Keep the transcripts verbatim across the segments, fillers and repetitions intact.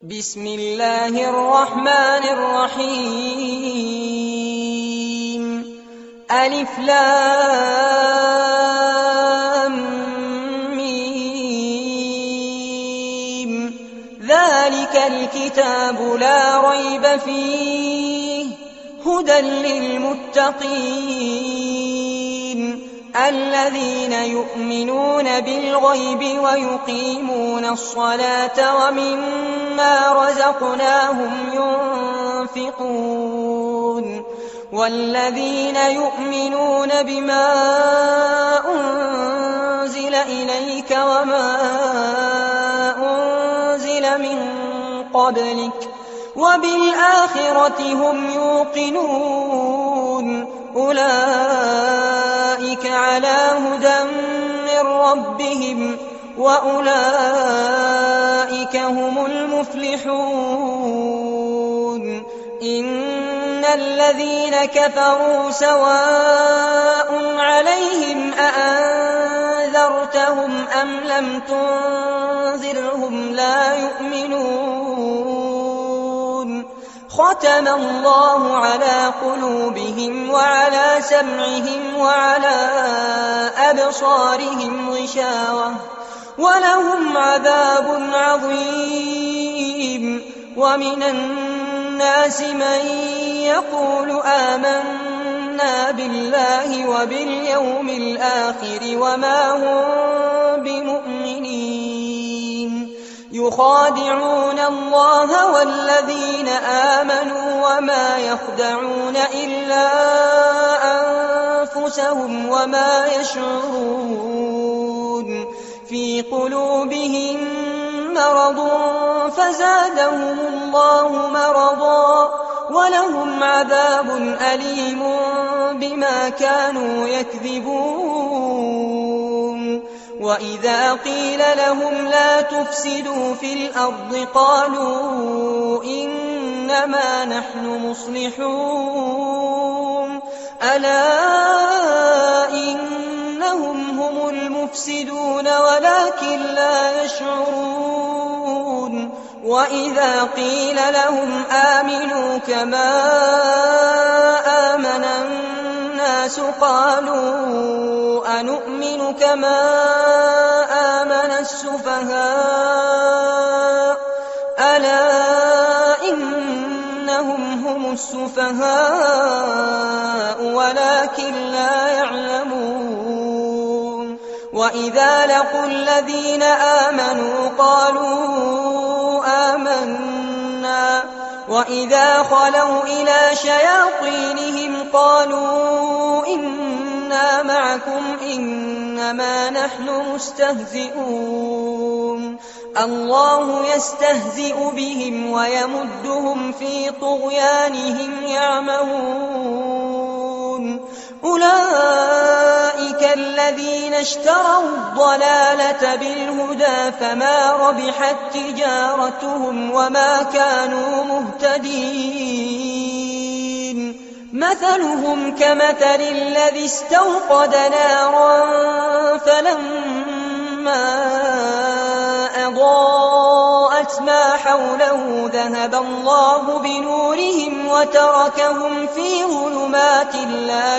بسم الله الرحمن الرحيم ألف لام ميم ذلك الكتاب لا ريب فيه هدى للمتقين الذين يؤمنون بالغيب ويقيمون الصلاة ومما رزقناهم ينفقون والذين يؤمنون بما أنزل إليك وما أنزل من قبلك وبالآخرة هم يوقنون أولئك على هدى من ربهم وأولئك هم المفلحون إن الذين كفروا سواء عليهم أأنذرتهم أم لم تنذرهم لا يؤمنون ختم الله على قلوبهم وعلى سمعهم وعلى أبصارهم غشاوة ولهم عذاب عظيم ومن الناس من يقول آمنا بالله وباليوم الآخر وما هم بمؤمنين يخادعون الله والذين آمنوا وما يخدعون إلا أنفسهم وما يشعرون في قلوبهم مرض فزادهم الله مرضا ولهم عذاب أليم بما كانوا يكذبون وإذا قيل لهم لا تفسدوا في الأرض قالوا إنما نحن مصلحون ألا إنهم هم المفسدون ولكن لا يشعرون وإذا قيل لهم آمنوا كما آمن الناس قالوا أنؤمن كما آمن السفهاء ألا إنهم هم السفهاء ولكن لا يعلمون وإذا لقوا الذين آمنوا قالوا آمنا وإذا خلوا إلى شياطينهم قالوا إنا معكم إنما نحن مستهزئون الله يستهزئ بهم ويمدهم في طغيانهم يعمهون أولئك الذين اشتروا الضلالة بالهدى فما ربحت تجارتهم وما كانوا مهتدين مثلهم كمثل الذي استوقد نارا فلما أضاءت ما حوله ذهب الله بنورهم وتركهم في ظلمات لا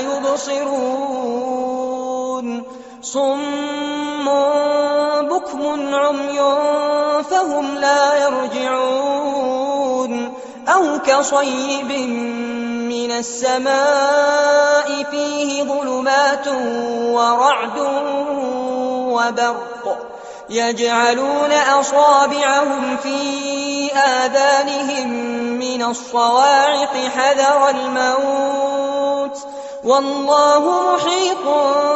يبصرون صم بكم عمي فهم لا يرجعون أو كصيب من السماء فيه ظلمات ورعد وبرق يجعلون أصابعهم في آذانهم من الصواعق حذر الموت والله محيط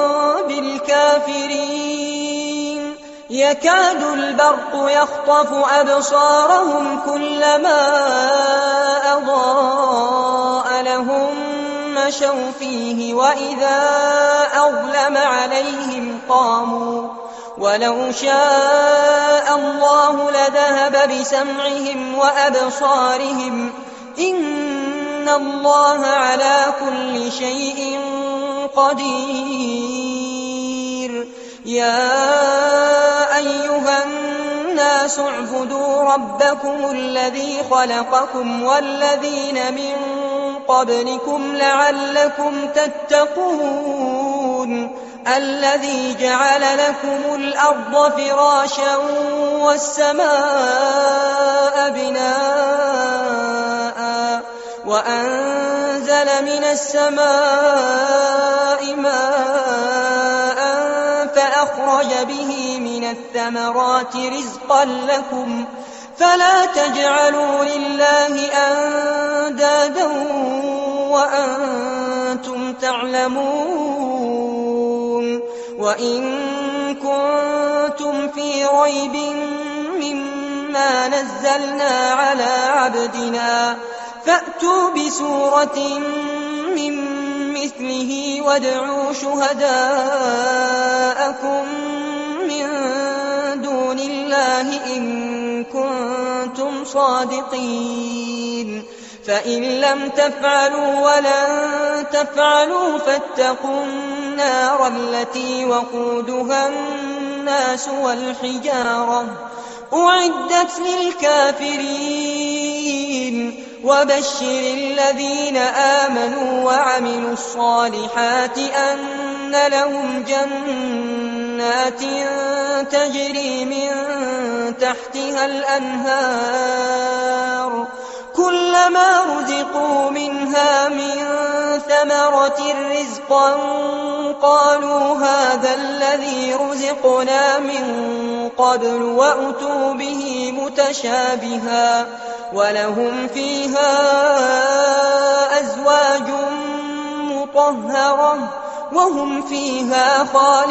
بالكافرين يكاد البرق يخطف أبصارهم كلما أضاء لهم مشوا فيه وإذا أظلم عليهم قاموا ولو شاء الله لذهب بسمعهم وأبصارهم إن الله على كل شيء قدير يا أيها الناس اعبدوا ربكم الذي خلقكم والذين من قبلكم لعلكم تتقون الذي جعل لكم الأرض فراشا والسماء بناء وأنزل من السماء ماء فأخرج به من الثمرات رزقا لكم فلا تجعلوا لله أندادا وأنتم تعلمون وإن كنتم في ريب مما نزلنا على عبدنا فأتوا بسورة من مثله وادعوا شهداءكم من دون الله إن كنتم صادقين فإن لم تفعلوا ولن تفعلوا فاتقوا النار التي وقودها الناس والحجارة أعدت للكافرين وبشر الذين آمنوا وعملوا الصالحات أن لهم جنات تجري من تحتها الأنهار كلما رزقوا منها من ثمرة رزقا قالوا هذا الذي رزقنا من قبل وأتوا به متشابها ولهم فيها أزواج مطهرة وهم فيها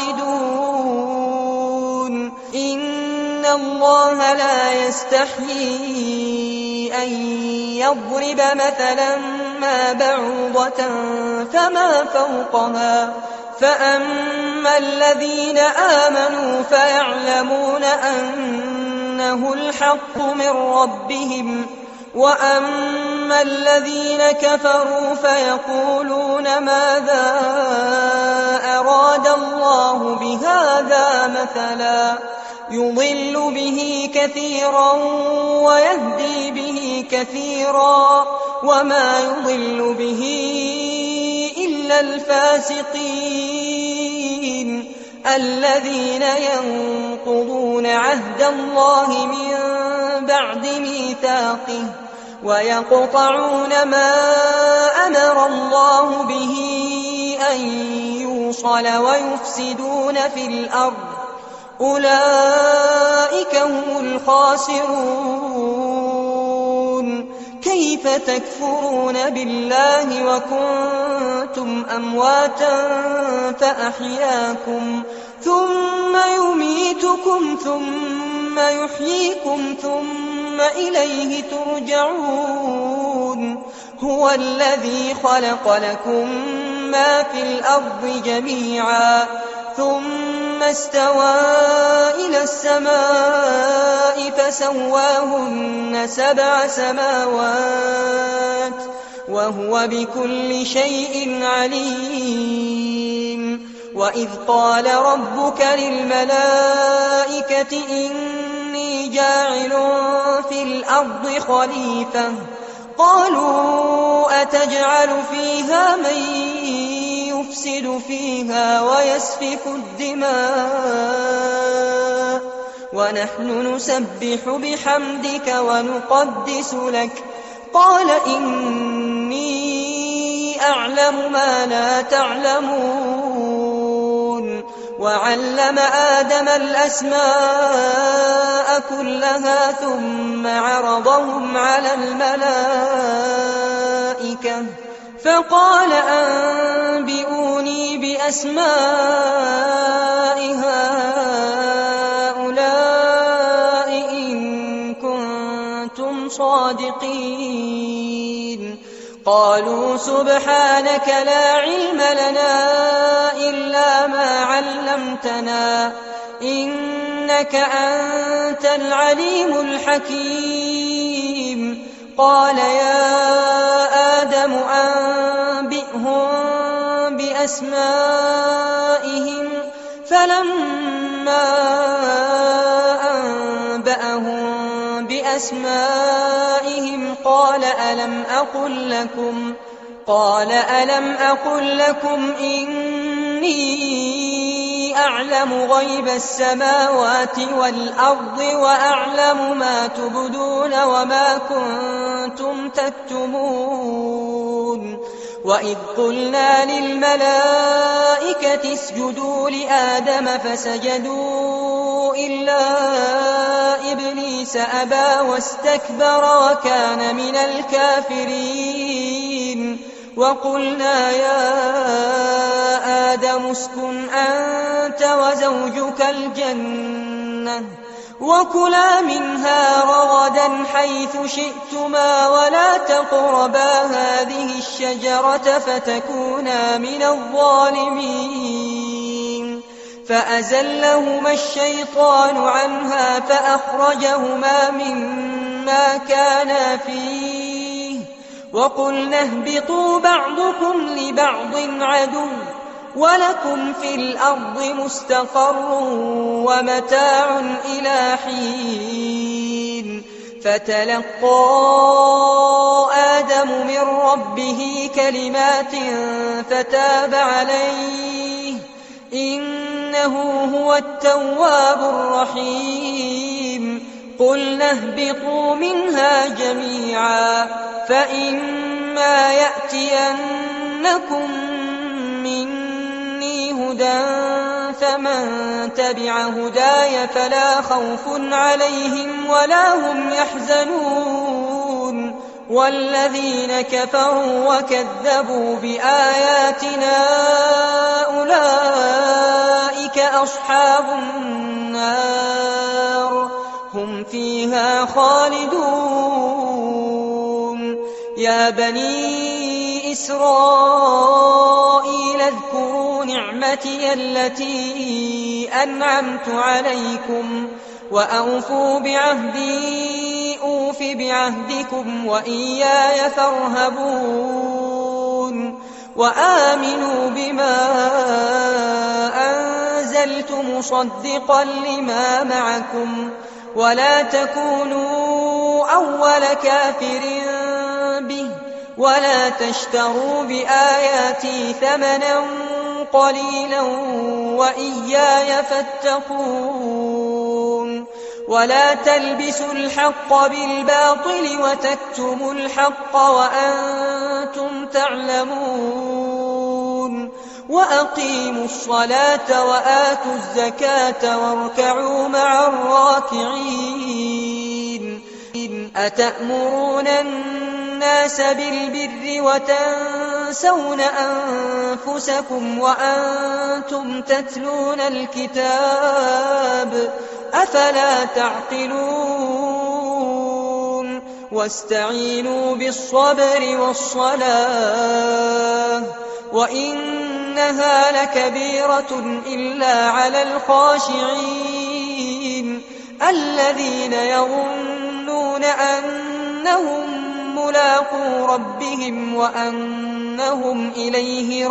خالدون إن الله لا يستحيي أن يضرب مثلا ما بعوضة فما فوقها فأما الذين آمنوا فيعلمون أنه الحق من ربهم وأما الذين كفروا فيقولون ماذا أراد الله بهذا مثلا يضل به كثيرا ويهدي به كثيرا وما يضل به إلا الفاسقين الذين ينقضون عهد الله من بعد ميثاقه ويقطعون ما أمر الله به أن يوصل ويفسدون في الأرض أولئك هم الخاسرون كيف تكفرون بالله وكنتم أمواتا فأحياكم ثم يميتكم ثم يحييكم ثم إليه ترجعون هو الذي خلق لكم ما في الأرض جميعا ثم استوى إلى السماء فسواهن سبع سماوات وهو بكل شيء عليم وإذ قال ربك للملائكة إني جاعل في الأرض خليفة قالوا أتجعل فيها من يفسد فيها ويسفك الدماء ونحن نسبح بحمدك ونقدس لك قال إني أعلم ما لا تعلمون وعلم آدم الأسماء كلها ثم عرضهم على الملائكة فقال أنبئوني بأسماء هؤلاء إن كنتم صادقين قالوا سبحانك لا علم لنا إلا ما علمتنا إنك أنت العليم الحكيم قال يا آدم أنبئهم بأسمائهم فلما أنبأهم بأسمائهم قال ألم أقل لكم قال ألم أقل لكم إني أعلم غيب السماوات والأرض وأعلم ما تبدون وما كنتم تكتمون وإذ قلنا للملائكة اسجدوا لآدم فسجدوا إلا إبليس أبى واستكبر وكان من الكافرين وقلنا يا آدم اسكن أنت وزوجك الجنة وكلا منها رغدا حيث شئتما ولا تقربا هذه الشجرة فتكونا من الظالمين فأزلهما الشيطان عنها فأخرجهما مما كانا فيه وقلنا اهبطوا بعضكم لبعض عدو ولكم في الأرض مستقر ومتاع إلى حين فتلقى آدم من ربه كلمات فتاب عليه إنه هو التواب الرحيم قلنا اهبطوا منها جميعا فإما يأتينكم مني هدى فمن تبع هداي فلا خوف عليهم ولا هم يحزنون والذين كفروا وكذبوا بآياتنا أولئك أصحاب النار هم فيها خالدون يا بني إسرائيل اذكروا نعمتي التي أنعمت عليكم وأوفوا بعهدي أوف بعهدكم وإياي فارهبون وآمنوا بما أنزلت مصدقا لما معكم ولا تكونوا أول كافر به ولا تشتروا بآياتي ثمنا قليلا وإياي فاتقون ولا تلبسوا الحق بالباطل وتكتموا الحق وأنتم تعلمون وأقيموا الصلاة وآتوا الزكاة واركعوا مع الراكعين أتأمرون الناس بالبر وتنسون أنفسكم وأنتم تتلون الكتاب أفلا تعقلون واستعينوا بالصبر والصلاة وإنها لكبيرة إلا على الخاشعين الذين يظنون أنهم ملاقو ربهم وأنهم إليه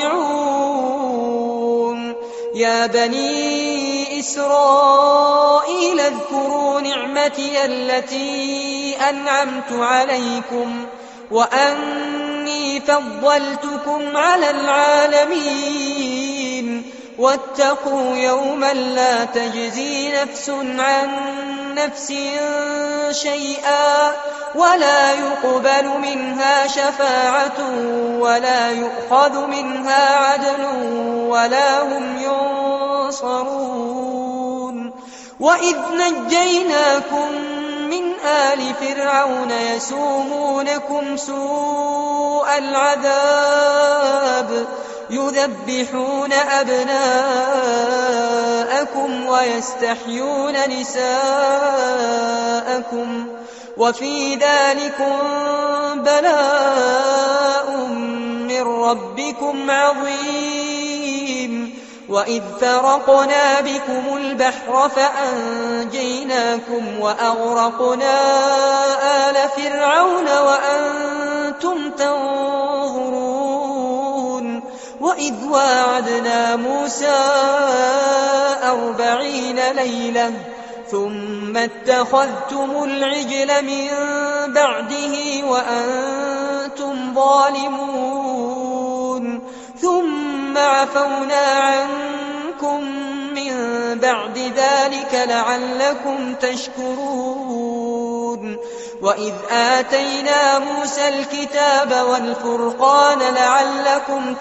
راجعون يا بني إسرائيل اذكروا نعمتي التي أنعمت عليكم وأني فضلتكم على العالمين واتقوا يوما لا تجزي نفس عن نفس شيئا ولا يقبل منها شفاعة ولا يؤخذ منها عدل ولا هم ينصرون وإذ نجيناكم من آل فرعون يسومونكم سوء العذاب يذبحون أبناءكم ويستحيون نساءكم وفي ذلكم بلاء من ربكم عظيم وإذ فرقنا بكم البحر فأنجيناكم وأغرقنا آل فرعون وأنتم تنظرون وإذ واعدنا موسى أربعين ليلة ثم اتخذتم العجل من بعده وأنتم ظالمون ثم عفونا عنكم من بعد ذلك لعلكم تشكرون وإذ آتينا موسى الكتاب والفرقان لعلكم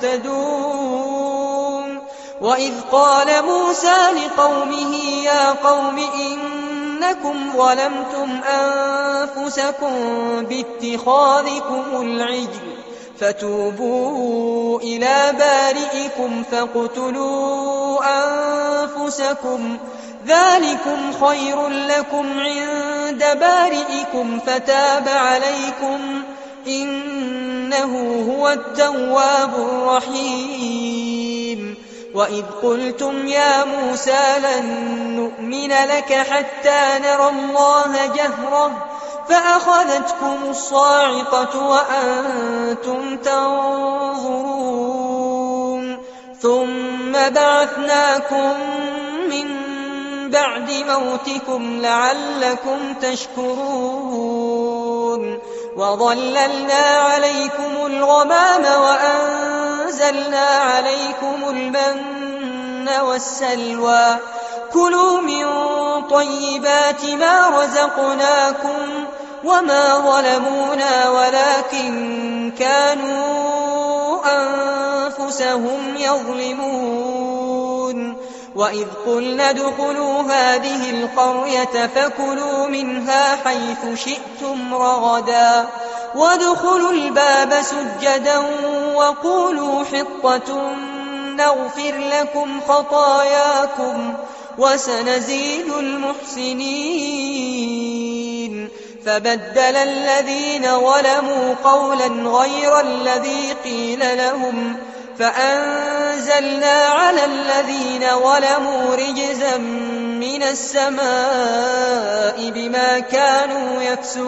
تهتدون وإذ قال موسى لقومه يا قوم إنكم ظلمتم أنفسكم باتخاذكم العجل فتوبوا إلى بارئكم فاقتلوا أنفسكم ذلكم خير لكم عند بارئكم فتاب عليكم إنه هو التواب الرحيم وإذ قلتم يا موسى لن نؤمن لك حتى نرى الله جهرة فأخذتكم الصاعقة وأنتم تنظرون ثم بعثناكم من بعد موتكم لعلكم تشكرون وظللنا عليكم الغمام وأنزلنا عليكم المن والسلوى كلوا من طيبات ما رزقناكم وما ظلمونا ولكن كانوا أنفسهم يظلمون وإذ قلنا ادخلوا هذه القرية فكلوا منها حيث شئتم رغدا وادخلوا الباب سجدا وقولوا حطة نغفر لكم خطاياكم وسنزيد المحسنين فبدل الذين ظلموا قولا غير الذي قيل لهم فأنزلنا على الذين ظلموا رجزا من السماء بما كانوا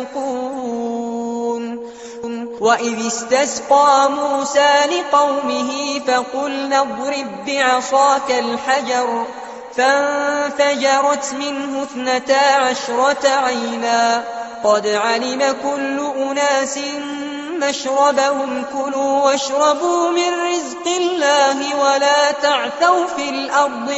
يفسقون وإذ استسقى موسى لقومه فقلنا اضرب بعصاك الحجر فانفجرت منه اثنتا عشرة عينا قد علم كل أناس مشربهم كلوا واشربوا من رزق الله ولا تعثوا في الأرض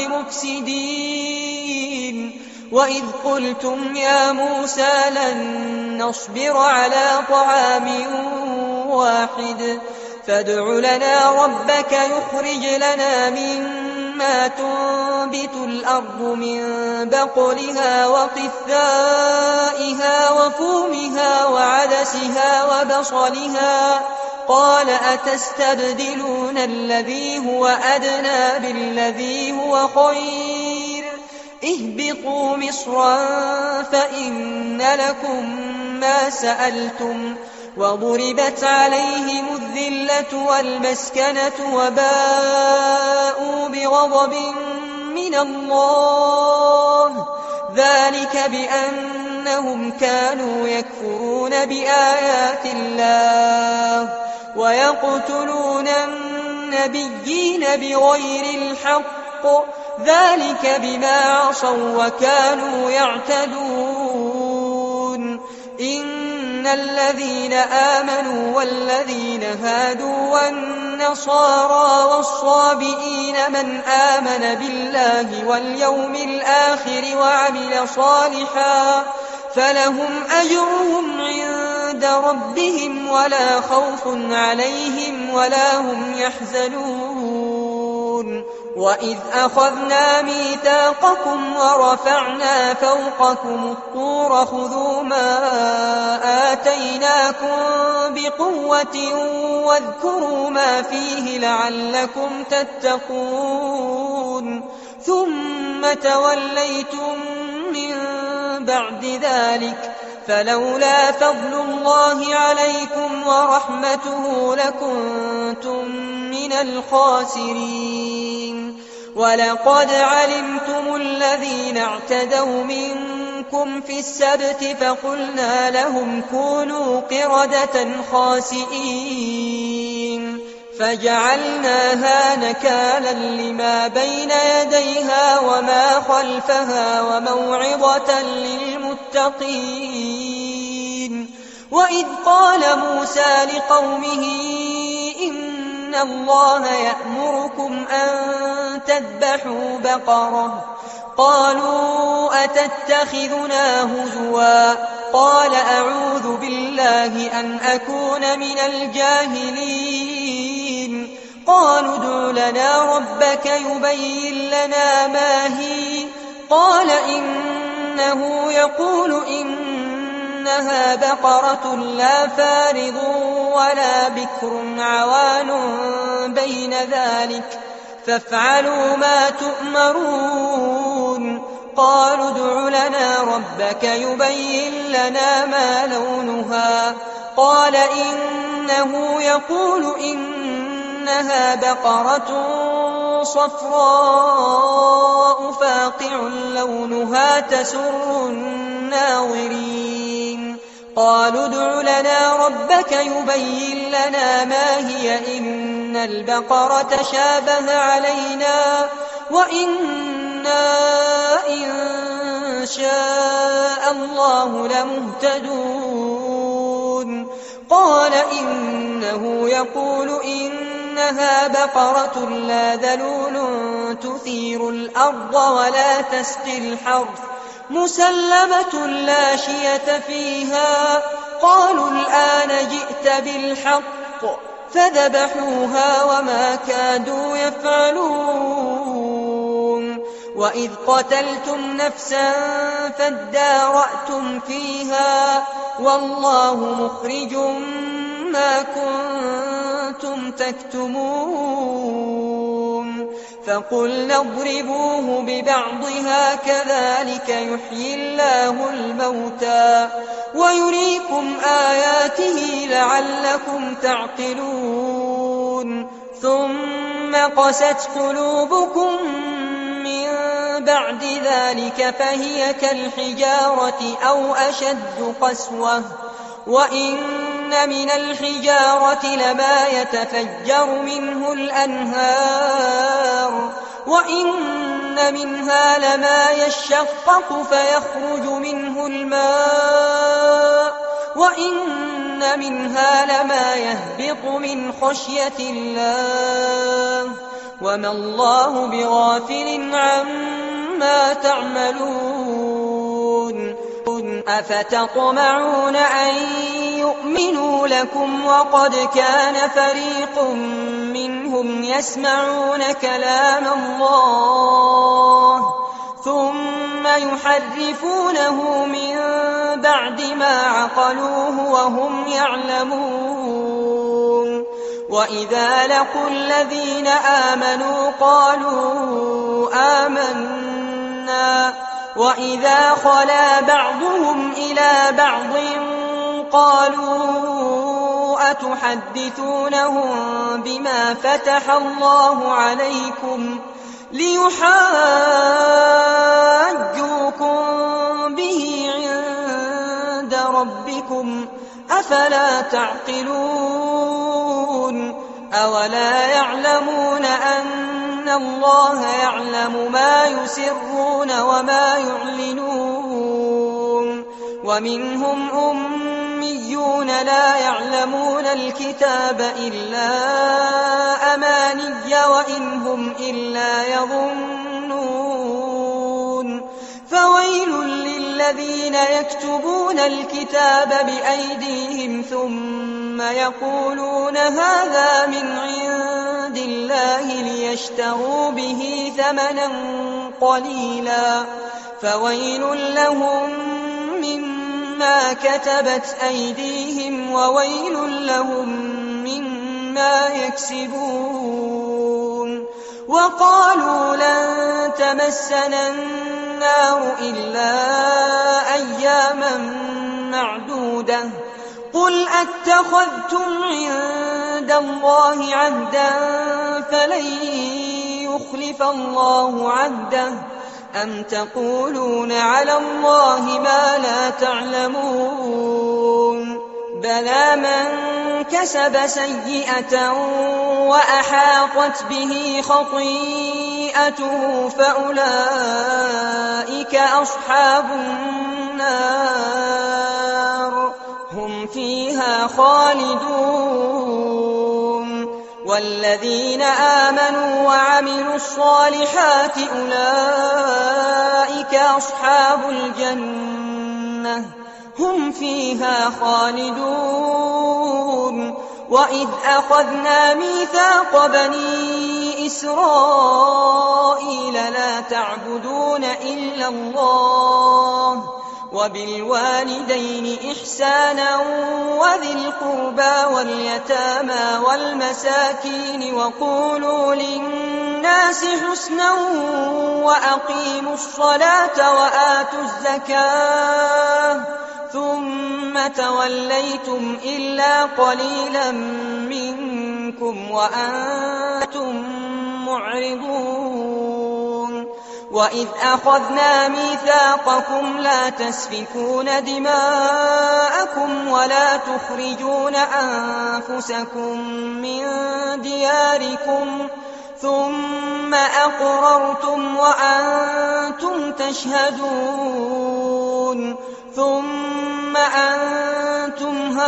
مفسدين وإذ قلتم يا موسى لن نصبر على طعام واحد فادع لنا ربك يخرج لنا مما تنبت الأرض من بقلها وقثائها وفومها وعدسها وبصلها قال أتستبدلون الذي هو أدنى بالذي هو خير اهبطوا مصرا فإن لكم ما سألتم وضربت عليهم الذلة والمسكنة وباءوا بغضب من الله ذلك بأنهم كانوا يكفرون بآيات الله ويقتلون النبيين بغير الحق ذلك بما عصوا وكانوا يعتدون إن الذين آمنوا والذين هادوا والنصارى والصابئين من آمن بالله واليوم الآخر وعمل صالحا فلهم أجرهم عند ربهم ولا خوف عليهم ولا هم يحزنون وإذ أخذنا ميثاقكم ورفعنا فوقكم الطور خذوا ما آتيناكم بقوة واذكروا ما فيه لعلكم تتقون ثم توليتم من بعد ذلك فلولا فضل الله عليكم ورحمته لكنتم من الخاسرين ولقد علمتم الذين اعتدوا منكم في السبت فقلنا لهم كونوا قردة خاسئين فجعلناها نكالا لما بين يديها وما خلفها وموعظة للمتقين. وإذ قال موسى لقومه إن الله يأمركم أن تذبحوا بقرة قالوا أتتخذنا هزوا قال أعوذ بالله أن أكون من الجاهلين. قالوا ادع لنا ربك يبين لنا ما هي قال إنه يقول إنها بقرة لا فارض ولا بكر عوان بين ذلك فافعلوا ما تؤمرون. قالوا ادع لنا ربك يبين لنا ما لونها قال إنه يقول إنها بقرة صفراء فاقع لونها تسر الناظرين. قالوا ادع لنا ربك يبين لنا ما هي إن البقرة شابه علينا وإنا إن شاء الله لمهتدون. قال إنه يقول إنها بقرة لا ذلول تثير الأرض ولا تسقي الحرث مسلمة لا شية فيها. قالوا الآن جئت بالحق فذبحوها وما كادوا يفعلون. وإذ قتلتم نفسا فادارأتم فيها والله مخرج ما كنتم تكتمون. فقلنا اضربوه ببعضها كذلك يحيي الله الموتى ويريكم آياته لعلكم تعقلون. ثم قست قلوبكم من بعد ذلك فهي كالحجارة أو أشد قسوة وإن من الحجارة لما يتفجر منه الأنهار وإن منها لما يشقق فيخرج منه الماء وإن منها لما يهبط من خشية الله وما الله بغافل عما تعملون. أفتطمعون أن يؤمنوا لكم وقد كان فريق منهم يسمعون كلام الله ثم يحرفونه من بعد ما عقلوه وهم يعلمون. وإذا لقوا الذين آمنوا قالوا آمنا وإذا خلا بعضهم إلى بعض قالوا أتحدثونهم بما فتح الله عليكم ليحاجوكم به عند ربكم أفلا تعقلون. أولا يعلمون أن الله يعلم ما يسرون وما يعلنون. ومنهم أميون لا يعلمون الكتاب إلا أماني وإن هم إلا يظنون. فويل للذين يكتبون الكتاب بأيديهم ثم يقولون هذا من عند الله ليشتروا به ثمنا قليلا فويل لهم مما كتبت أيديهم وويل لهم مما يكسبون. وقالوا لن تمسنا النار إلا أياما معدودة قل أتخذتم عند الله عهدا فلن يخلف الله عهده أم تقولون على الله ما لا تعلمون. بلى من كسب سيئة وأحاطت به خطيئته فأولئك أصحاب النار هم فيها خالدون والذين آمنوا وعملوا الصالحات أولئك أصحاب الجنة هم فيها خالدون وإذ أخذنا ميثاق بني إسرائيل لا تعبدون إلا الله وبالوالدين إحسانا وذي القربى واليتامى والمساكين وقولوا للناس حسنا وأقيموا الصلاة وآتوا الزكاة ثم توليتم إلا قليلا منكم وأنتم معرضون وإذ أخذنا ميثاقكم لا تسفكون دماءكم ولا تخرجون أنفسكم من دياركم ثم أقررتم وأنتم تشهدون ثم أنتم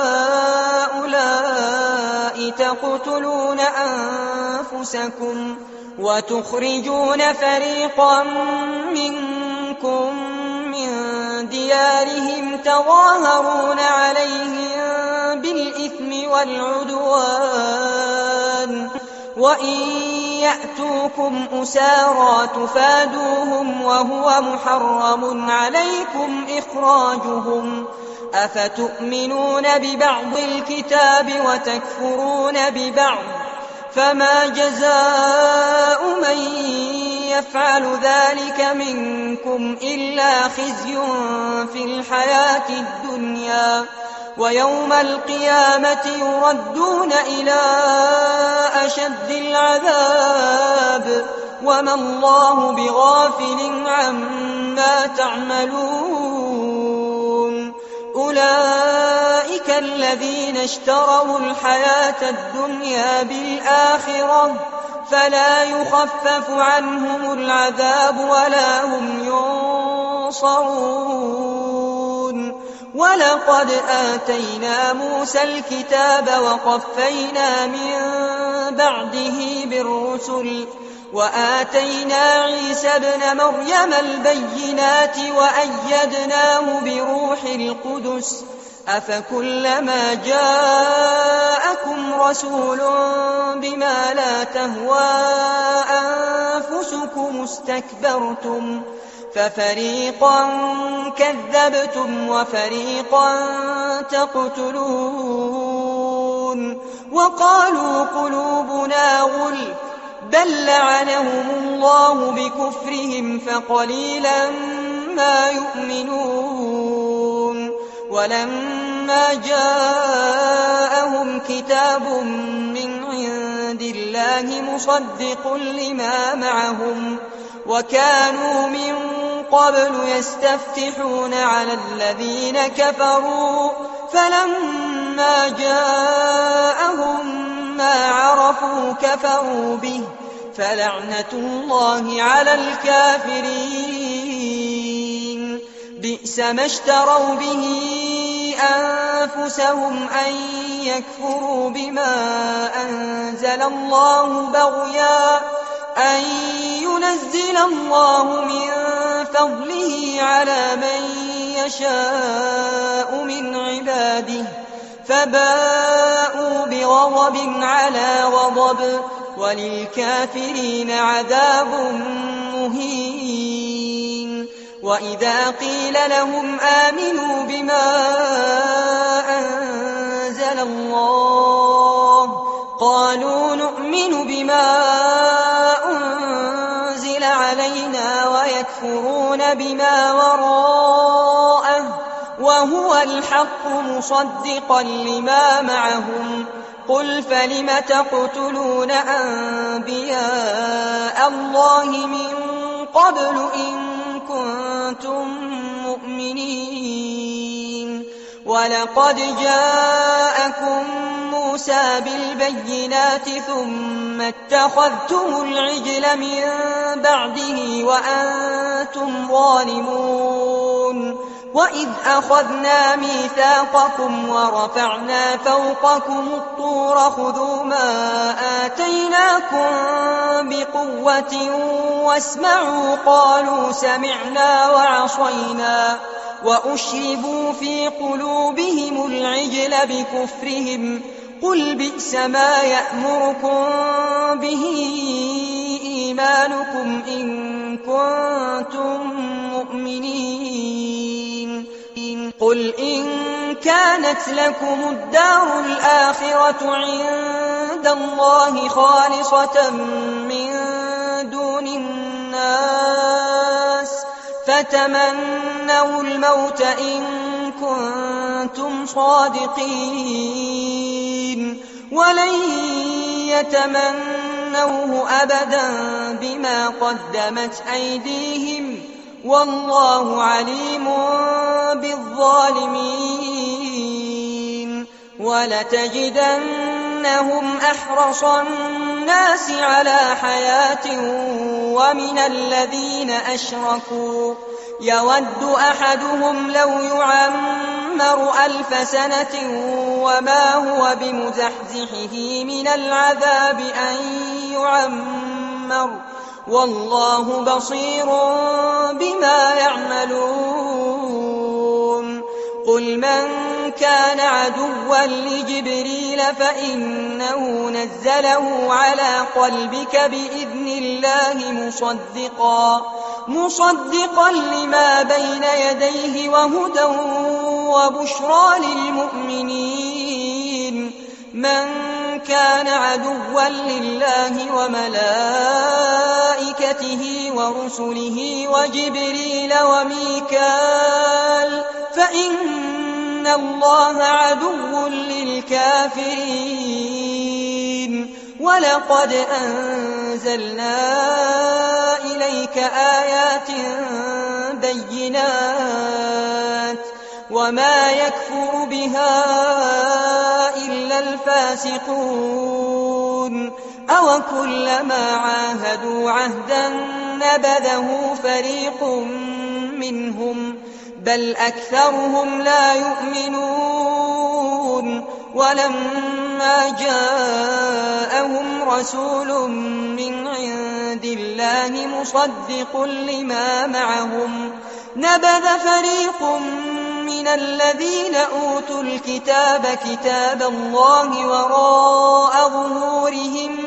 هؤلاء تقتلون أنفسكم وتخرجون فريقا منكم من ديارهم تظاهرون عليهم بالإثم والعدوان وإن يأتوكم أسارى تفادوهم وهو محرم عليكم إخراجهم أفتؤمنون ببعض الكتاب وتكفرون ببعض فما جزاء من يفعل ذلك منكم إلا خزي في الحياة الدنيا ويوم القيامة يردون إلى أشد العذاب وما الله بغافل عما تعملون أولئك الذين اشتروا الحياة الدنيا بالآخرة فلا يخفف عنهم العذاب ولا هم ينصرون ولقد آتينا موسى الكتاب وقفينا من بعده بالرسل وآتينا عيسى ابن مريم البينات وأيدناه بروح القدس أفكلما جاءكم رسول بما لا تهوى أنفسكم استكبرتم ففريقا كذبتم وفريقا تقتلون وقالوا قلوبنا غلف بل لعنهم الله بكفرهم فقليلا ما يؤمنون ولما جاءهم كتاب من عند الله مصدق لما معهم وكانوا من قبل يستفتحون على الذين كفروا فلما جاءهم ما عرفوا كفروا به فلعنة الله على الكافرين بئس ما اشتروا به أنفسهم أن يكفروا بما أنزل الله بغيا أن ينزل الله من فضله على من يشاء من عباده فباءوا بغضب على غضب وللكافرين عذاب مهين وإذا قيل لهم آمنوا بما أنزل الله قالوا نؤمن بما أنزل علينا ويكفرون بما وراءه وهو الحق مصدقا لما معهم قل فلم تقتلون أنبياء الله من قبل إن كنتم مؤمنين ولقد جاءكم موسى بالبينات ثم اتخذتم العجل من بعده وأنتم ظالمون وإذ أخذنا ميثاقكم ورفعنا فوقكم الطور خذوا ما آتيناكم بقوة واسمعوا قالوا سمعنا وعصينا وأشربوا في قلوبهم العجل بكفرهم قل بئس ما يأمركم به إيمانكم إن كنتم مؤمنين قل إن كانت لكم الدار الآخرة عند الله خالصة من دون الناس فتمنوا الموت إن كنتم صادقين ولن يتمنوه أبدا بما قدمت أيديهم والله عليم بالظالمين ولتجدنهم أحرص الناس على حياة ومن الذين أشركوا يود أحدهم لو يعمر ألف سنة وما هو بمزحزحه من العذاب أن يعمر والله بصير بما يعملون قل من كان عدوا لجبريل فإنه نزله على قلبك بإذن الله مصدقا مصدقا لما بين يديه وهدى وبشرى للمؤمنين من كان عدوا لله وملائكته ورسله وجبريل وميكال فإن الله عدو للكافرين ولقد أنزلنا إليك آيات بينات وما يكفر بها إلا الفاسقون أو كلما عاهدوا عهدا نبذه فريق منهم بل أكثرهم لا يؤمنون ولما جاءهم رسول من عند الله مصدق لما معهم نبذ فريق من الذين أوتوا الكتاب كتاب الله وراء ظهورهم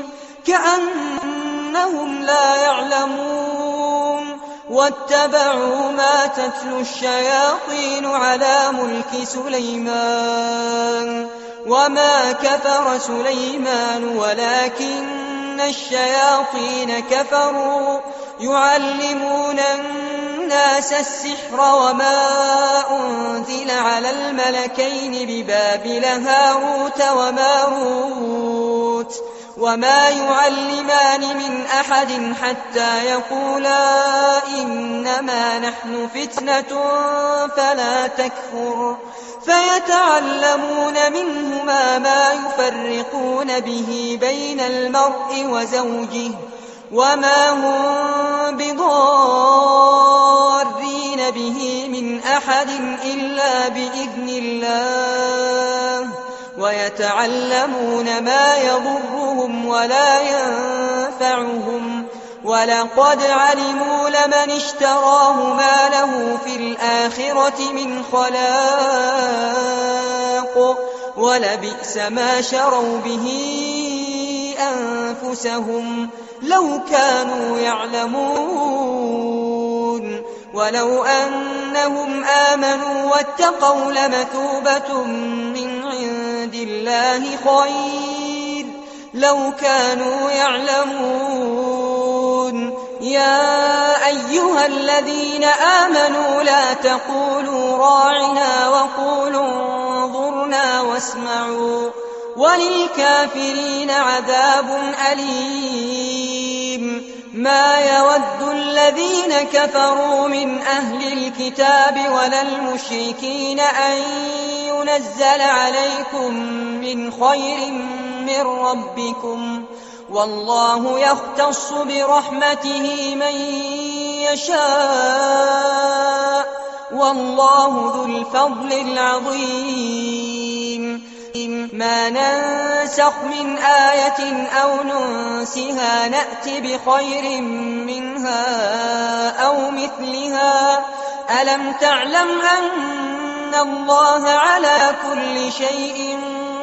كأنهم لا يعلمون واتبعوا ما تتلو الشياطين على ملك سليمان وما كفر سليمان ولكن الشياطين كفروا يعلمون الناس السحر وما أنزل على الملكين ببابل هاروت وماروت وما يعلمان من أحد حتى يقولا إنما نحن فتنة فلا تكفر فيتعلمون منهما ما يفرقون به بين المرء وزوجه وما هم بضارين به من أحد إلا بإذن الله ويتعلمون ما يضرهم ولا ينفعهم ولقد علموا لمن اشتراه ما له في الآخرة من خلاق ولبئس ما شروا به أنفسهم لو كانوا يعلمون ولو أنهم آمنوا واتقوا لمثوبة من عند الله خير لو كانوا يعلمون يا أيها الذين آمنوا لا تقولوا راعنا وقولوا انظرنا واسمعوا وللكافرين عذاب أليم ما يود الذين كفروا من أهل الكتاب ولا المشركين أن نزل عليكم من خير من ربكم والله يختص برحمته من يشاء والله ذو الفضل العظيم ما ننسخ من آية أو ننسها نأت بخير منها أو مثلها ألم تعلم أن الله على كل شيء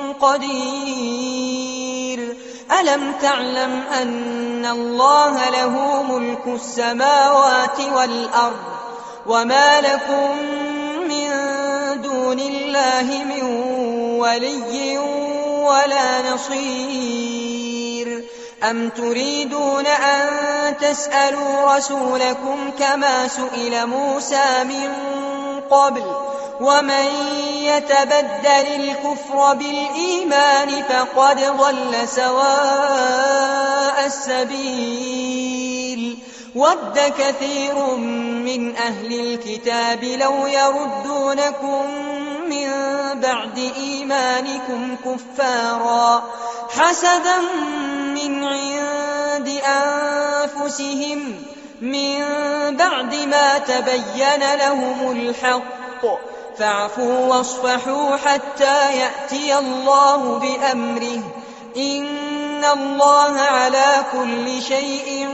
قدير ألم تعلم أن الله له ملك السماوات والأرض وما لكم من دون الله من ولي ولا نصير أم تريدون أن تسألوا رسولكم كما سئل موسى من قبل ومن يتبدل الكفر بالإيمان فقد ضل سواء السبيل ود كثير من أهل الكتاب لو يردونكم من بعد إيمانكم كفارا حسدا من عند أنفسهم من بعد ما تبين لهم الحق فاعفوا واصفحوا حتى يأتي الله بأمره إن الله على كل شيء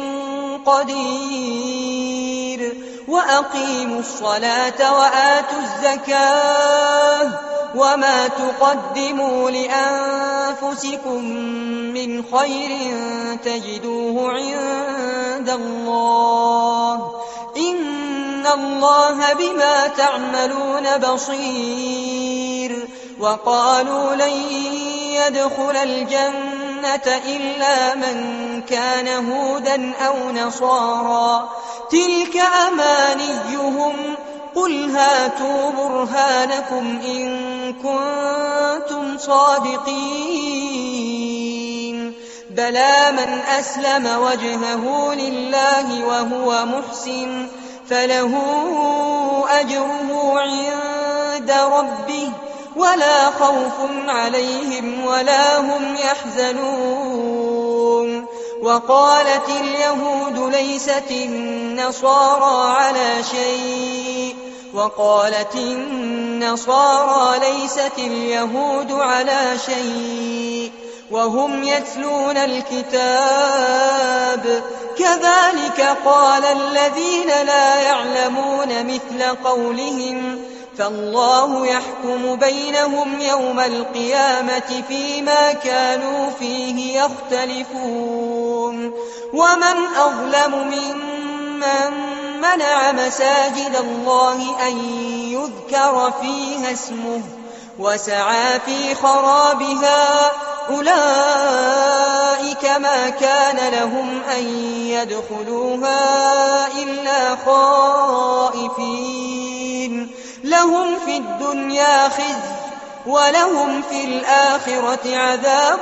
قدير وأقيموا الصلاة وآتوا الزكاة وما تقدموا لأنفسكم من خير تجدوه عند الله إن الله بما تعملون بصير وقالوا لن يدخل الجنة إلا من كان هودا أو نصارا تلك أمانيهم قل هاتوا برهانكم إن كنتم صادقين بلى من أسلم وجهه لله وهو محسن فله أجره عند ربه ولا خوف عليهم ولا هم يحزنون وقالت اليهود ليست النصارى على شيء وقالت النصارى ليست اليهود على شيء وهم يتلون الكتاب كذلك قال الذين لا يعلمون مثل قولهم فالله يحكم بينهم يوم القيامة فيما كانوا فيه يختلفون ومن أظلم ممن منع مساجد الله أن يذكر فيها اسمه وسعى في خرابها أولئك ما كان لهم أن يدخلوها إلا خائفين لهم في الدنيا خزي ولهم في الآخرة عذاب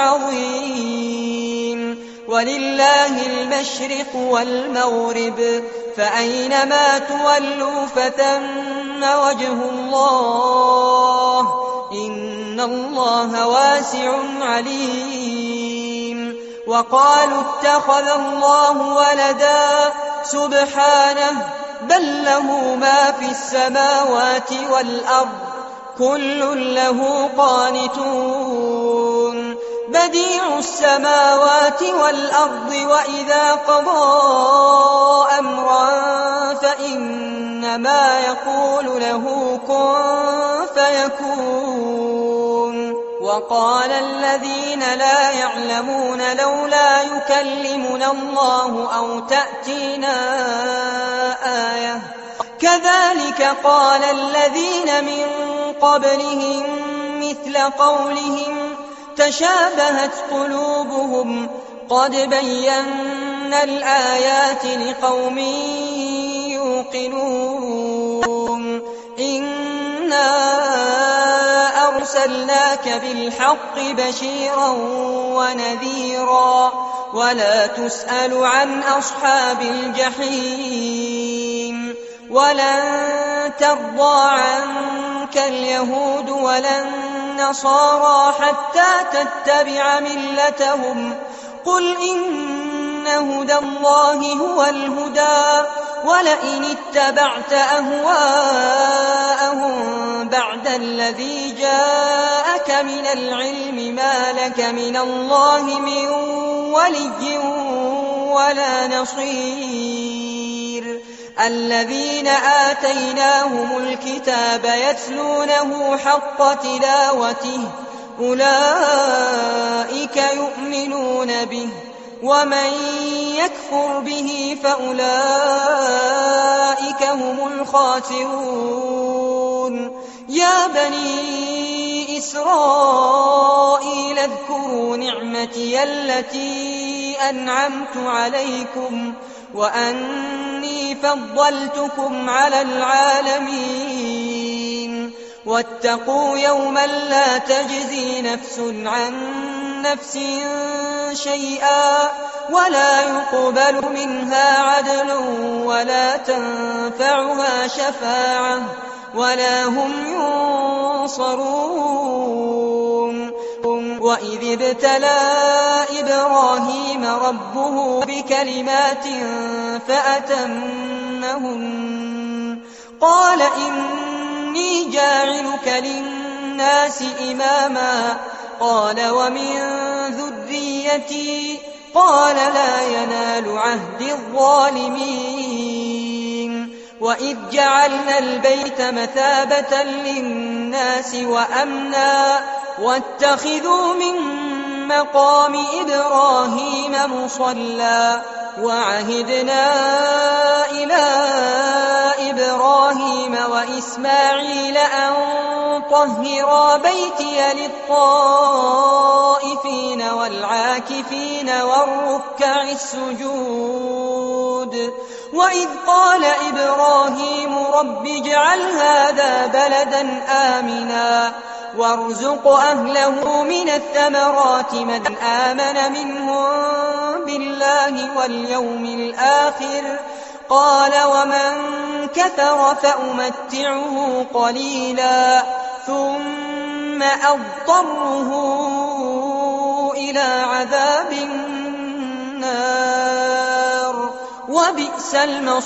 عظيم ولله المشرق والمغرب فأينما تولوا فثم وجه الله إن الله واسع عليم وقالوا اتخذ الله ولدا سبحانه بل له ما في السماوات والأرض كل له قانتون بديع السماوات والأرض وإذا قضى أمرا فإنما يقول له كن فيكون وقال الذين لا يعلمون لولا يكلمنا الله أو تأتينا آية كذلك قال الذين من قبلهم مثل قولهم تشابهت قلوبهم قد بينا الآيات لقوم يوقنون إنا أرسلناك بالحق بشيرا ونذيرا ولا تسأل عن أصحاب الجحيم ولن ترضى عنك اليهود ولا النصارى حتى تتبع ملتهم قل إن هدى الله هو الهدى ولئن اتبعت أهواءهم بعد الذي جاءك من العلم ما لك من الله من ولي ولا نصير الذين آتيناهم الكتاب يتلونه حق تلاوته أولئك يؤمنون به ومن يكفر به فأولئك هم الخاسرون يا بني إسرائيل اذكروا نعمتي التي أنعمت عليكم وأني فضلتكم على العالمين واتقوا يوما لا تجزي نفس عن نفس شيئا ولا يقبل منها عدل ولا تنفعها شفاعة ولا هم ينصرون وإذ ابتلى إبراهيم ربه بكلمات فأتمهن قال إني جاعلك للناس إماما قال ومن ذريتي قال لا ينال عهد الظالمين وإذ جعلنا البيت مثابة للناس وأمنا واتخذوا من مقام إبراهيم مصلى وعهدنا إلى إبراهيم وإسماعيل أن طهرا بيتي للطائفين والعاكفين والركع السجود وإذ قال إبراهيم رب اجعل هذا بلدا آمنا وارزق أهله من الثمرات من آمن منهم بالله واليوم الآخر قال ومن كفر فأمتعه قليلا ثم أضطره إلى عذاب النار وبئس